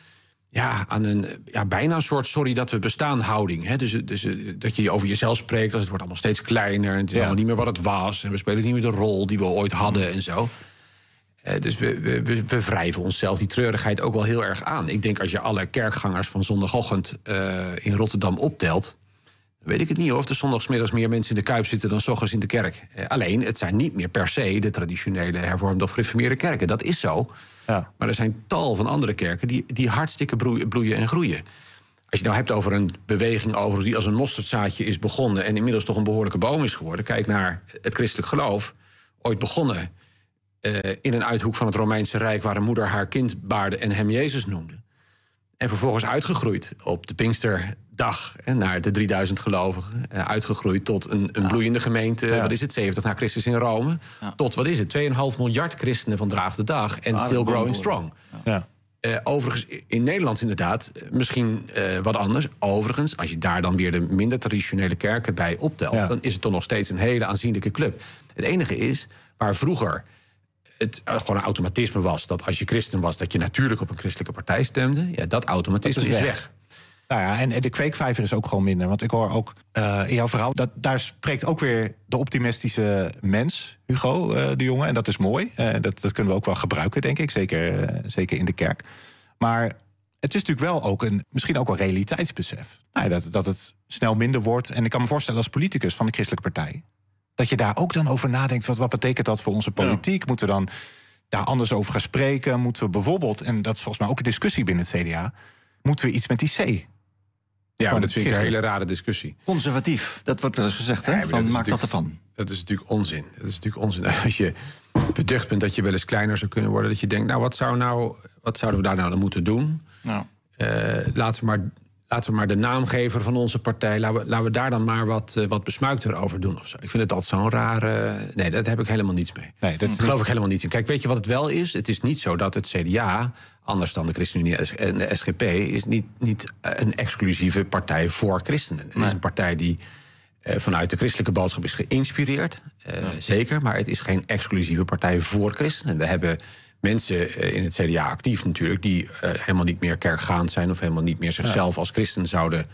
een bijna een soort sorry dat we bestaan houding. Hè? Dus dat je over jezelf spreekt, als het wordt allemaal steeds kleiner, en het is allemaal niet meer wat het was, en we spelen niet meer de rol die we ooit hadden en zo. Dus we wrijven onszelf die treurigheid ook wel heel erg aan. Ik denk als je alle kerkgangers van zondagochtend in Rotterdam optelt, dan weet ik het niet hoor, of er zondagsmiddags meer mensen in de Kuip zitten dan 's ochtends in de kerk. Alleen, het zijn niet meer per se de traditionele hervormde of gereformeerde kerken. Dat is zo. Ja. Maar er zijn tal van andere kerken die hartstikke bloeien en groeien. Als je nou hebt over een beweging overigens die als een mosterdzaadje is begonnen en inmiddels toch een behoorlijke boom is geworden. Kijk naar het christelijk geloof. Ooit begonnen in een uithoek van het Romeinse Rijk waar een moeder haar kind baarde en hem Jezus noemde. En vervolgens uitgegroeid op de Pinksterdag naar de 3000 gelovigen. Uitgegroeid tot een bloeiende gemeente, wat is het, 70 na Christus in Rome. Ja. Tot, wat is het, 2,5 miljard christenen vandaag de dag. En still growing strong. Ja. Overigens, in Nederland inderdaad, misschien wat anders. Overigens, als je daar dan weer de minder traditionele kerken bij optelt, dan is het toch nog steeds een hele aanzienlijke club. Het enige is, waar vroeger het gewoon een automatisme was dat als je christen was, dat je natuurlijk op een christelijke partij stemde. Ja, dat automatisme is weg. Nou ja, en de kweekvijver is ook gewoon minder. Want ik hoor ook in jouw verhaal, daar spreekt ook weer de optimistische mens, Hugo de Jonge. En dat is mooi. Dat kunnen we ook wel gebruiken, denk ik. Zeker in de kerk. Maar het is natuurlijk wel ook misschien ook wel realiteitsbesef. Nou, dat het snel minder wordt. En ik kan me voorstellen als politicus van de christelijke partij, dat je daar ook dan over nadenkt, wat betekent dat voor onze politiek? Ja. Moeten we dan daar anders over gaan spreken? Moeten we bijvoorbeeld, en dat is volgens mij ook een discussie binnen het CDA, moeten we iets met die C? Ja, maar dat vind ik een hele rare discussie. Conservatief, dat wordt wel eens gezegd, hè? Maak dat ervan. Dat is natuurlijk onzin. Als je beducht bent dat je wel eens kleiner zou kunnen worden, dat je denkt, nou, wat zouden we daar nou moeten doen? Nou. Laten we maar de naamgever van onze partij, laten we daar dan maar wat besmuikter over doen of zo. Ik vind het altijd zo'n rare. Nee, daar heb ik helemaal niets mee. Nee, dat geloof ik helemaal niet in. Kijk, weet je wat het wel is? Het is niet zo dat het CDA, anders dan de ChristenUnie en de SGP, is niet een exclusieve partij voor christenen. Het is een partij die vanuit de christelijke boodschap is geïnspireerd. Zeker, maar het is geen exclusieve partij voor christenen. We hebben mensen in het CDA actief natuurlijk, die helemaal niet meer kerkgaand zijn of helemaal niet meer zichzelf als christen zouden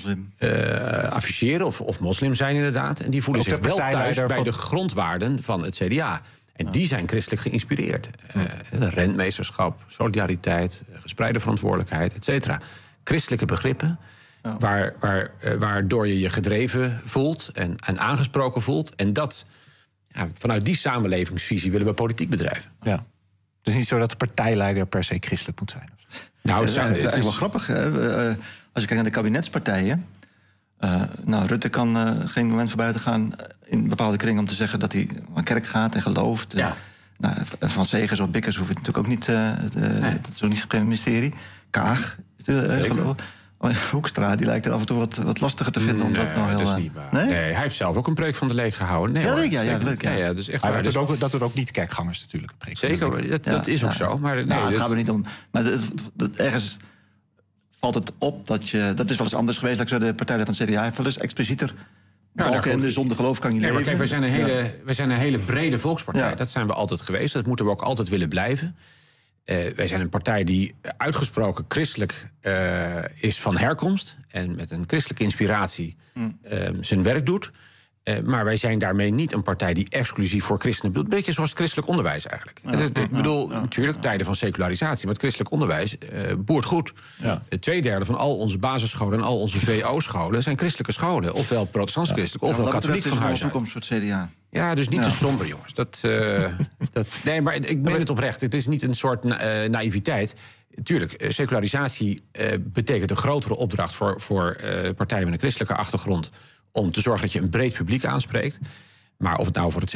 afficheren of moslim zijn inderdaad. En die voelen zich wel thuis bij de grondwaarden van het CDA. En die zijn christelijk geïnspireerd. Rentmeesterschap, solidariteit, gespreide verantwoordelijkheid, et cetera. Christelijke begrippen, waardoor je je gedreven voelt en aangesproken voelt. En dat, vanuit die samenlevingsvisie willen we politiek bedrijven. Ja. Het is niet zo dat de partijleider per se christelijk moet zijn. Nou, het is wel grappig. Als je kijkt naar de kabinetspartijen. Rutte kan geen moment voorbij te gaan in bepaalde kringen om te zeggen dat hij naar kerk gaat en gelooft. Ja. Van Segers of Bikkers hoef je natuurlijk ook niet. Dat is ook niet geen mysterie. Kaag, geloof. Hoekstra, die lijkt er af en toe wat lastiger te vinden. Om dat is niet waar. Nee, hij heeft zelf ook een preek van de leek gehouden. Nee, leuk. Dus echt dat doet ook niet kerkgangers natuurlijk. Zeker, dat is ook zo. Maar het gaat er niet om. Maar ergens valt het op dat is wel eens anders geweest. Dat ik zo de partij van het CDA heeft wel eens explicieter. Balken zonder geloof kan je leven. Maar kijk, wij zijn een hele brede volkspartij. Ja. Dat zijn we altijd geweest. Dat moeten we ook altijd willen blijven. Wij zijn een partij die uitgesproken christelijk is van herkomst en met een christelijke inspiratie zijn werk doet. Maar wij zijn daarmee niet een partij die exclusief voor christenen bedoelt. Een beetje zoals het christelijk onderwijs eigenlijk. Ik bedoel, natuurlijk tijden van secularisatie, maar het christelijk onderwijs boert goed. Ja. 2/3 van al onze basisscholen en al onze VO-scholen zijn christelijke scholen. Ofwel protestants christelijk, ofwel katholiek van huis uit. Dat is een toekomst voor het CDA. Ja, dus niet te somber, jongens. Nee, maar ik meen het oprecht. Het is niet een soort naïviteit. Tuurlijk, secularisatie betekent een grotere opdracht voor partijen met een christelijke achtergrond om te zorgen dat je een breed publiek aanspreekt. Maar of het nou voor het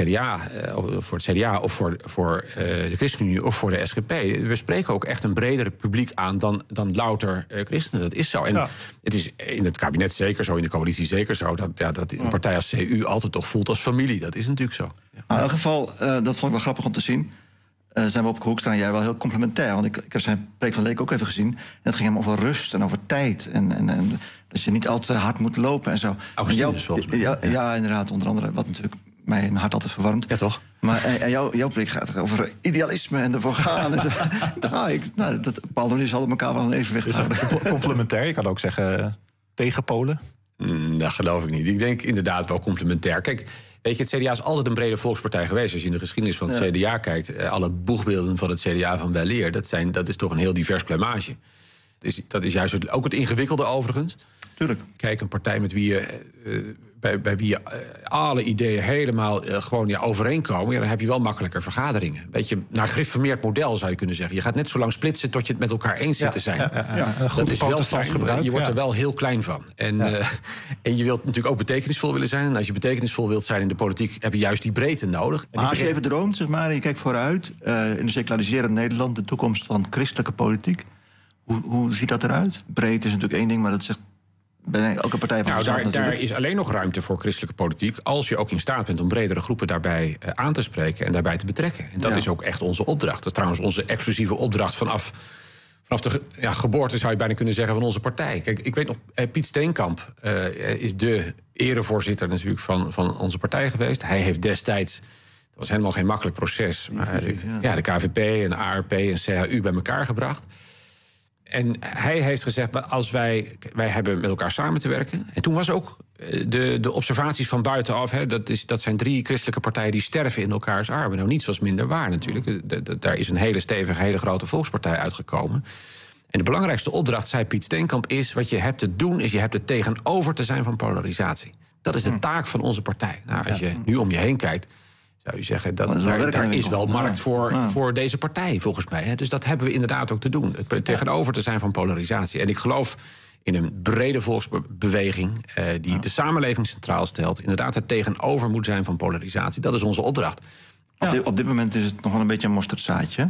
CDA of voor de ChristenUnie of voor de SGP... we spreken ook echt een bredere publiek aan dan louter christenen. Dat is zo. En het is in het kabinet zeker zo, in de coalitie zeker zo... dat een partij als CU altijd toch voelt als familie. Dat is natuurlijk zo. Ja. In elk geval, dat vond ik wel grappig om te zien... zijn we op Hoekstra en jij wel heel complementair. Want ik heb zijn preek van Leek ook even gezien. En het ging hem over rust en over tijd. En dat je niet al te hard moet lopen en zo. Augustinus volgens mij. Ja, inderdaad. Onder andere, wat natuurlijk mijn hart altijd verwarmt. Ja, toch? Maar en jouw preek gaat over idealisme en ervoor gaan. En zo. Dat bepaalde manier zal elkaar wel een evenwicht houden. Complementair, je kan ook zeggen tegenpolen. Dat geloof ik niet. Ik denk inderdaad wel complementair. Kijk, weet je, het CDA is altijd een brede volkspartij geweest. Als je in de geschiedenis van het CDA kijkt... alle boegbeelden van het CDA van weleer... dat is toch een heel divers pluimage. Dat is juist ook het ingewikkelde overigens. Tuurlijk. Kijk, een partij met wie je... bij wie alle ideeën helemaal gewoon overeenkomen... dan heb je wel makkelijker vergaderingen. Beetje naar gereformeerd model zou je kunnen zeggen. Je gaat net zo lang splitsen tot je het met elkaar eens zit te zijn. Dat is wel fijn, je wordt er wel heel klein van. En je wilt natuurlijk ook betekenisvol willen zijn. En als je betekenisvol wilt zijn in de politiek... heb je juist die breedte nodig. Maar als je even droomt, zeg maar, en je kijkt vooruit... in een seculariserend Nederland, de toekomst van christelijke politiek... Hoe ziet dat eruit? Breed is natuurlijk één ding, maar dat zegt... Ben ook een partij van daar is alleen nog ruimte voor christelijke politiek... als je ook in staat bent om bredere groepen daarbij aan te spreken... en daarbij te betrekken. En dat is ook echt onze opdracht. Dat is trouwens onze exclusieve opdracht vanaf de geboorte... zou je bijna kunnen zeggen, van onze partij. Kijk, ik weet nog, Piet Steenkamp is de erevoorzitter natuurlijk van onze partij geweest. Hij heeft destijds... dat was helemaal geen makkelijk proces... maar de KVP en de ARP en CHU bij elkaar gebracht... En hij heeft gezegd, als wij hebben met elkaar samen te werken... en toen was ook de observaties van buitenaf... dat zijn 3 christelijke partijen die sterven in elkaars armen. Nou, niets was minder waar natuurlijk. Daar is een hele stevige, hele grote volkspartij uitgekomen. En de belangrijkste opdracht, zei Piet Steenkamp, is... wat je hebt te doen, is je hebt het tegenover te zijn van polarisatie. Dat is de taak van onze partij. Nou, als je nu om je heen kijkt... zou je zeggen, daar is wel markt voor deze partij, volgens mij. Hè? Dus dat hebben we inderdaad ook te doen. Het tegenover te zijn van polarisatie. En ik geloof in een brede volksbeweging... die de samenleving centraal stelt. Inderdaad, het tegenover moet zijn van polarisatie. Dat is onze opdracht. Op dit moment is het nog wel een beetje een mosterdzaadje.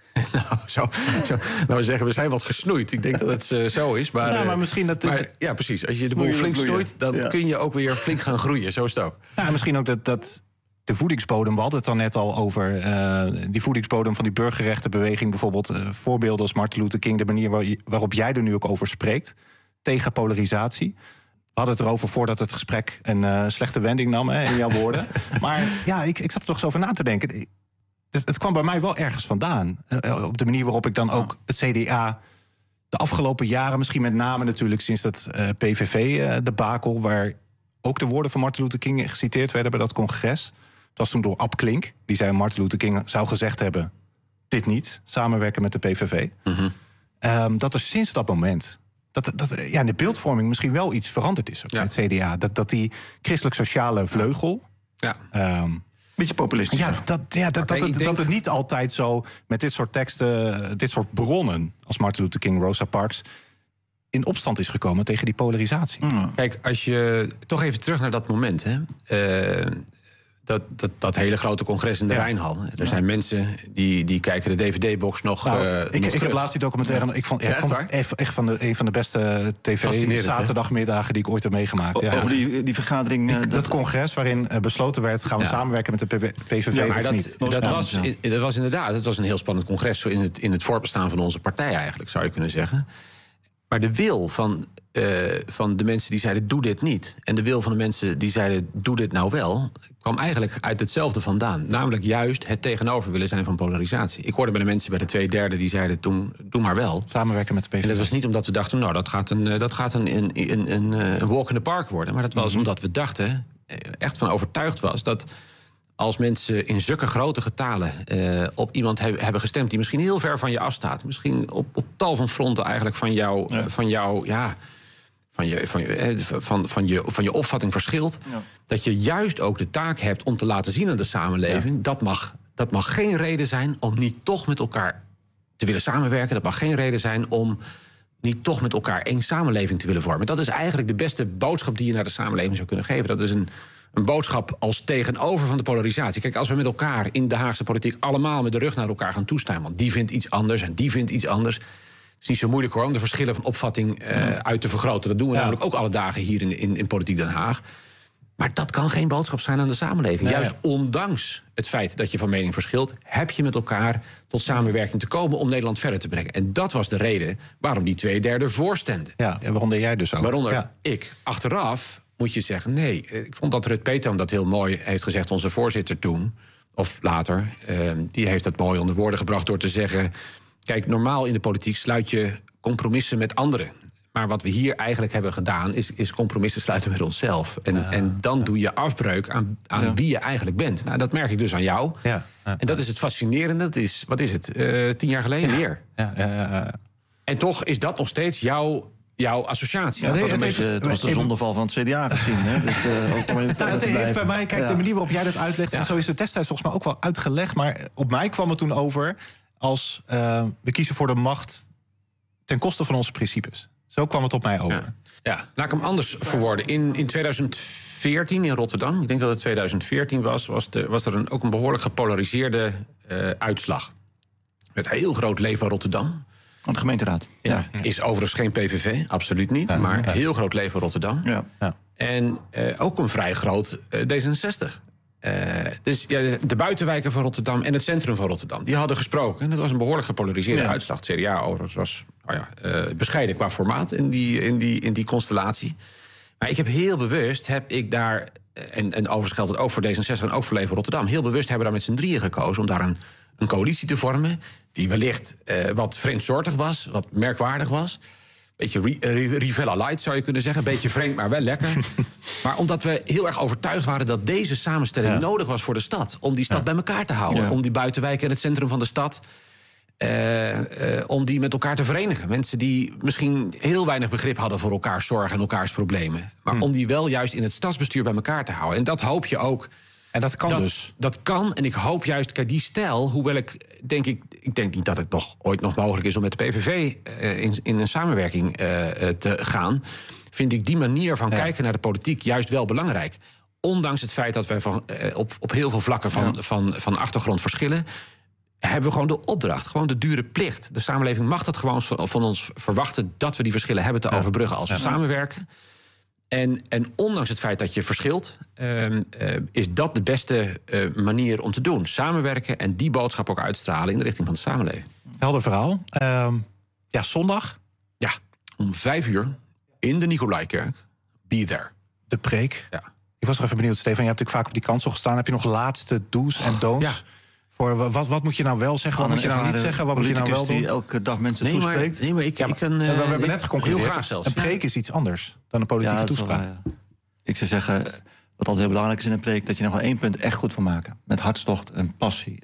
Nou, we zeggen, we zijn wat gesnoeid. Ik denk dat het zo is. Maar misschien ja, precies. Als je de boel flink snoeit, dan kun je ook weer flink gaan groeien. Zo is het ook. Ja, misschien ook dat de voedingsbodem, we hadden het dan net al over... die voedingsbodem van die burgerrechtenbeweging bijvoorbeeld... voorbeelden als Martin Luther King, de manier waarop jij er nu ook over spreekt... tegen polarisatie. We hadden het erover voordat het gesprek een slechte wending nam, in jouw woorden. Maar ja, ik zat er toch eens over na te denken. Het kwam bij mij wel ergens vandaan. Op de manier waarop ik dan ook het CDA... de afgelopen jaren, misschien met name natuurlijk sinds dat PVV-debakel... waar ook de woorden van Martin Luther King geciteerd werden bij dat congres... Het was toen door Ab Klink. Die zei Martin Luther King zou gezegd hebben... dit niet, samenwerken met de PVV. Mm-hmm. Dat er sinds dat moment... dat in de beeldvorming misschien wel iets veranderd is bij het CDA. Dat die christelijk-sociale vleugel... beetje populistisch. Dat het niet altijd zo met dit soort teksten... dit soort bronnen als Martin Luther King, Rosa Parks... in opstand is gekomen tegen die polarisatie. Kijk, als je toch even terug naar dat moment... Dat hele grote congres in de Rijnhal. Er zijn mensen die kijken de DVD-box nog. Ik heb laatst die documentaire. Ik vond het echt een van de beste tv-zaterdagmiddagen die ik ooit heb meegemaakt. Over die vergadering. Dat congres waarin besloten werd: gaan we samenwerken met de PVV of niet? Dat was inderdaad. Het was een heel spannend congres in het voortbestaan van onze partij, eigenlijk, zou je kunnen zeggen. Maar de wil van de mensen die zeiden, doe dit niet... en de wil van de mensen die zeiden, doe dit nou wel... kwam eigenlijk uit hetzelfde vandaan. Namelijk juist het tegenover willen zijn van polarisatie. Ik hoorde bij de mensen bij de 2/3 die zeiden, doe maar wel. Samenwerken met de PVV. En dat was niet omdat we dachten, nou, dat gaat een walk in the park worden. Maar dat was omdat we dachten, echt van overtuigd was... dat als mensen in zulke grote getalen op iemand hebben gestemd... die misschien heel ver van je afstaat... misschien op tal van fronten eigenlijk van je opvatting verschilt... dat je juist ook de taak hebt om te laten zien aan de samenleving... dat mag geen reden zijn om niet toch met elkaar te willen samenwerken. Dat mag geen reden zijn om niet toch met elkaar één samenleving te willen vormen. Dat is eigenlijk de beste boodschap die je naar de samenleving zou kunnen geven. Dat is een een boodschap als tegenover van de polarisatie. Kijk, als we met elkaar in de Haagse politiek allemaal met de rug naar elkaar gaan toestaan, want die vindt iets anders en die vindt iets anders. Het is niet zo moeilijk hoor, om de verschillen van opvatting uit te vergroten. Dat doen we namelijk ook alle dagen hier in Politiek Den Haag. Maar dat kan geen boodschap zijn aan de samenleving. Juist ondanks het feit dat je van mening verschilt, heb je met elkaar tot samenwerking te komen om Nederland verder te brengen. En dat was de reden waarom die 2/3 voorstemde. Ja, waaronder jij dus ook. Waaronder ik. Achteraf moet je zeggen, nee, ik vond dat Ruud Peetoom dat heel mooi heeft gezegd, onze voorzitter toen, of later. Die heeft dat mooi onder woorden gebracht door te zeggen, kijk, normaal in de politiek sluit je compromissen met anderen. Maar wat we hier eigenlijk hebben gedaan, is compromissen sluiten met onszelf. En dan doe je afbreuk aan wie je eigenlijk bent. Nou, dat merk ik dus aan jou. En dat is het fascinerende. Dat is, wat is het? 10 jaar geleden meer. En toch is dat nog steeds jouw associatie. Dat was de zondeval van het CDA gezien. Hè? Dat heeft bij mij, kijk, de manier waarop jij dat uitlegt, en zo is het destijds volgens mij ook wel uitgelegd, maar op mij kwam het toen over als we kiezen voor de macht ten koste van onze principes. Zo kwam het op mij over. Ja, laat ik hem anders verwoorden. In 2014 in Rotterdam, ik denk dat het 2014 was er ook een behoorlijk gepolariseerde uitslag. Met heel groot leven Rotterdam. Van de gemeenteraad. Ja. Is overigens geen PVV, absoluut niet. Maar heel groot leven Rotterdam. Ja. En ook een vrij groot D66. Dus de buitenwijken van Rotterdam en het centrum van Rotterdam, die hadden gesproken. En dat was een behoorlijk gepolariseerde uitslag. Het CDA overigens was bescheiden qua formaat in die constellatie. Maar ik heb heel bewust, daar, en overigens geldt het ook voor D66 en ook voor Leven Rotterdam, heel bewust hebben we daar met z'n drieën gekozen om daar een coalitie te vormen die wellicht wat vreemdsoortig was, wat merkwaardig was. Beetje Rivella Light zou je kunnen zeggen. Beetje vreemd, maar wel lekker. Maar omdat we heel erg overtuigd waren dat deze samenstelling nodig was voor de stad. Om die stad bij elkaar te houden. Ja. Om die buitenwijken en het centrum van de stad, om die met elkaar te verenigen. Mensen die misschien heel weinig begrip hadden voor elkaars zorgen en elkaars problemen. Maar om die wel juist in het stadsbestuur bij elkaar te houden. En dat hoop je ook. En dat kan dus. Dat kan. En ik hoop juist, kijk, die stijl, hoewel ik denk niet dat het ooit nog mogelijk is om met de PVV in een samenwerking te gaan, vind ik die manier van kijken naar de politiek juist wel belangrijk. Ondanks het feit dat wij op heel veel vlakken van achtergrond verschillen, hebben we gewoon de opdracht, gewoon de dure plicht. De samenleving mag dat gewoon van ons verwachten, dat we die verschillen hebben te overbruggen als we samenwerken. En ondanks het feit dat je verschilt, is dat de beste manier om te doen. Samenwerken en die boodschap ook uitstralen in de richting van de samenleving. Helder verhaal. Zondag? Ja, om 5:00 in de Nicolaikerk. Be there. De preek. Ja. Ik was nog even benieuwd, Stefan. Je hebt natuurlijk vaak op die kansel gestaan. Heb je nog laatste do's en don'ts? Ja. Voor wat moet je nou wel zeggen? Wat moet je nou niet zeggen? Wat moet je nou wel doen? Die elke dag mensen toespreekt. We hebben net geconcludeerd. Heel graag zelfs. Een preek is iets anders dan een politieke toespraak. Ik zou zeggen, wat altijd heel belangrijk is in een preek, dat je nog wel 1 punt echt goed van maken. Met hartstocht en passie.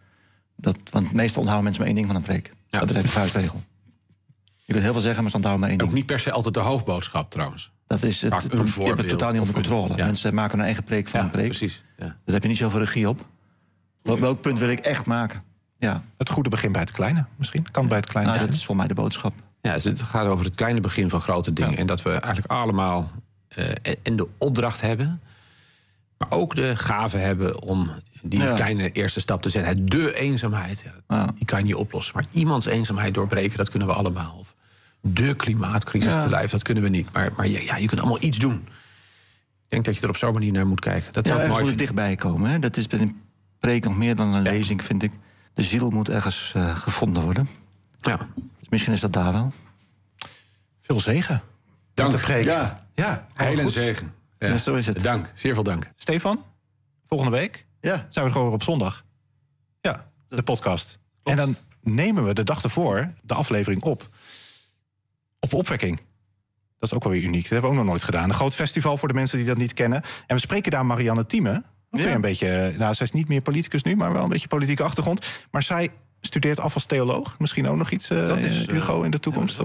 Want meestal onthouden mensen maar 1 ding van een preek. Ja. Dat is de vuistregel. Je kunt heel veel zeggen, maar ze onthouden maar 1 ding. Ook niet per se altijd de hoofdboodschap trouwens. Dat is je hebt het totaal niet onder controle. Ja. Mensen maken hun eigen preek van een preek. Precies. Ja. Daar heb je niet zoveel regie op. Welk punt wil ik echt maken? Ja. Het goede begin bij het kleine, misschien? Kan bij het kleine. Dat is voor mij de boodschap. Ja, het gaat over het kleine begin van grote dingen. Ja. En dat we eigenlijk allemaal en de opdracht hebben, maar ook de gave hebben om die kleine eerste stap te zetten. De eenzaamheid, die kan je niet oplossen. Maar iemands eenzaamheid doorbreken, dat kunnen we allemaal. Of de klimaatcrisis te lijf, dat kunnen we niet. Maar je kunt allemaal iets doen. Ik denk dat je er op zo'n manier naar moet kijken. Dat zou ik mooi vinden. Dichtbij komen. Hè? Dat is bij een preek nog meer dan een lezing, vind ik. De ziel moet ergens gevonden worden. Ja. Dus misschien is dat daar wel. Veel zegen. Dank. De preek. Ja. Heel zegen. Ja, zo is het. Dank. Zeer veel dank. Stefan, volgende week zijn we gewoon weer op zondag. Ja, de podcast. Klopt. En dan nemen we de dag ervoor de aflevering op opwekking. Dat is ook wel weer uniek. Dat hebben we ook nog nooit gedaan. Een groot festival voor de mensen die dat niet kennen. En we spreken daar Marianne Thieme. Een beetje, zij is niet meer politicus nu, maar wel een beetje politieke achtergrond. Maar zij studeert af als theoloog. Misschien ook nog iets, Hugo, in de toekomst.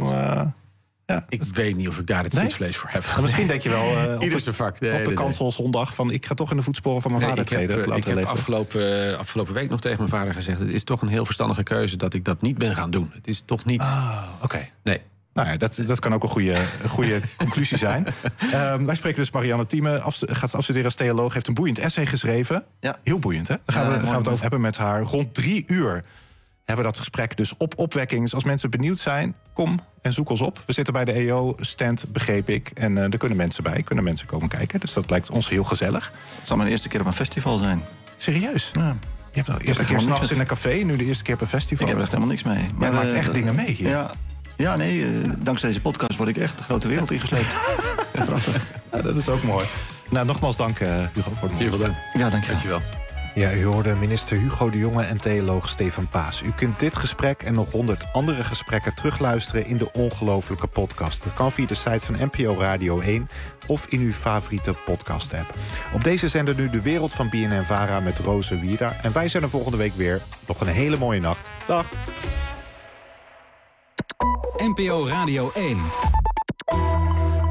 Ik weet niet of ik daar het zitvlees voor heb. Maar misschien denk je wel op de kanselzondag van ik ga toch in de voetsporen van mijn vader treden. Ik heb afgelopen week nog tegen mijn vader gezegd, het is toch een heel verstandige keuze dat ik dat niet ben gaan doen. Het is toch niet... Oké. Nee. Nou ja, dat kan ook een goede conclusie zijn. Wij spreken dus Marianne Thieme, gaat afstuderen als theoloog, heeft een boeiend essay geschreven. Ja. Heel boeiend, hè? Daar gaan we het over hebben met haar. Rond 3 uur hebben we dat gesprek dus op opwekking. Dus als mensen benieuwd zijn, kom en zoek ons op. We zitten bij de EO-stand, begreep ik. En er kunnen mensen bij, kunnen mensen komen kijken. Dus dat lijkt ons heel gezellig. Het zal mijn eerste keer op een festival zijn. Serieus? Ja. Je hebt al de eerste keer 's nachts in een café, nu de eerste keer op een festival. Ik heb er echt helemaal niks mee. Maar je maakt echt dingen mee hier. Ja, dankzij deze podcast word ik echt de grote wereld ingesleept. Prachtig. Ja, dat is ook mooi. Nou, nogmaals dank, Hugo, voor het moment. Ja, dank je. Dankjewel. Ja, u hoorde minister Hugo de Jonge en theoloog Stefan Paas. U kunt dit gesprek en nog 100 andere gesprekken terugluisteren in de Ongelofelijke podcast. Dat kan via de site van NPO Radio 1 of in uw favoriete podcast-app. Op deze zender nu De Wereld van BNN-Vara met Roze Wierda. En wij zijn er volgende week weer. Nog een hele mooie nacht. Dag. NPO Radio 1.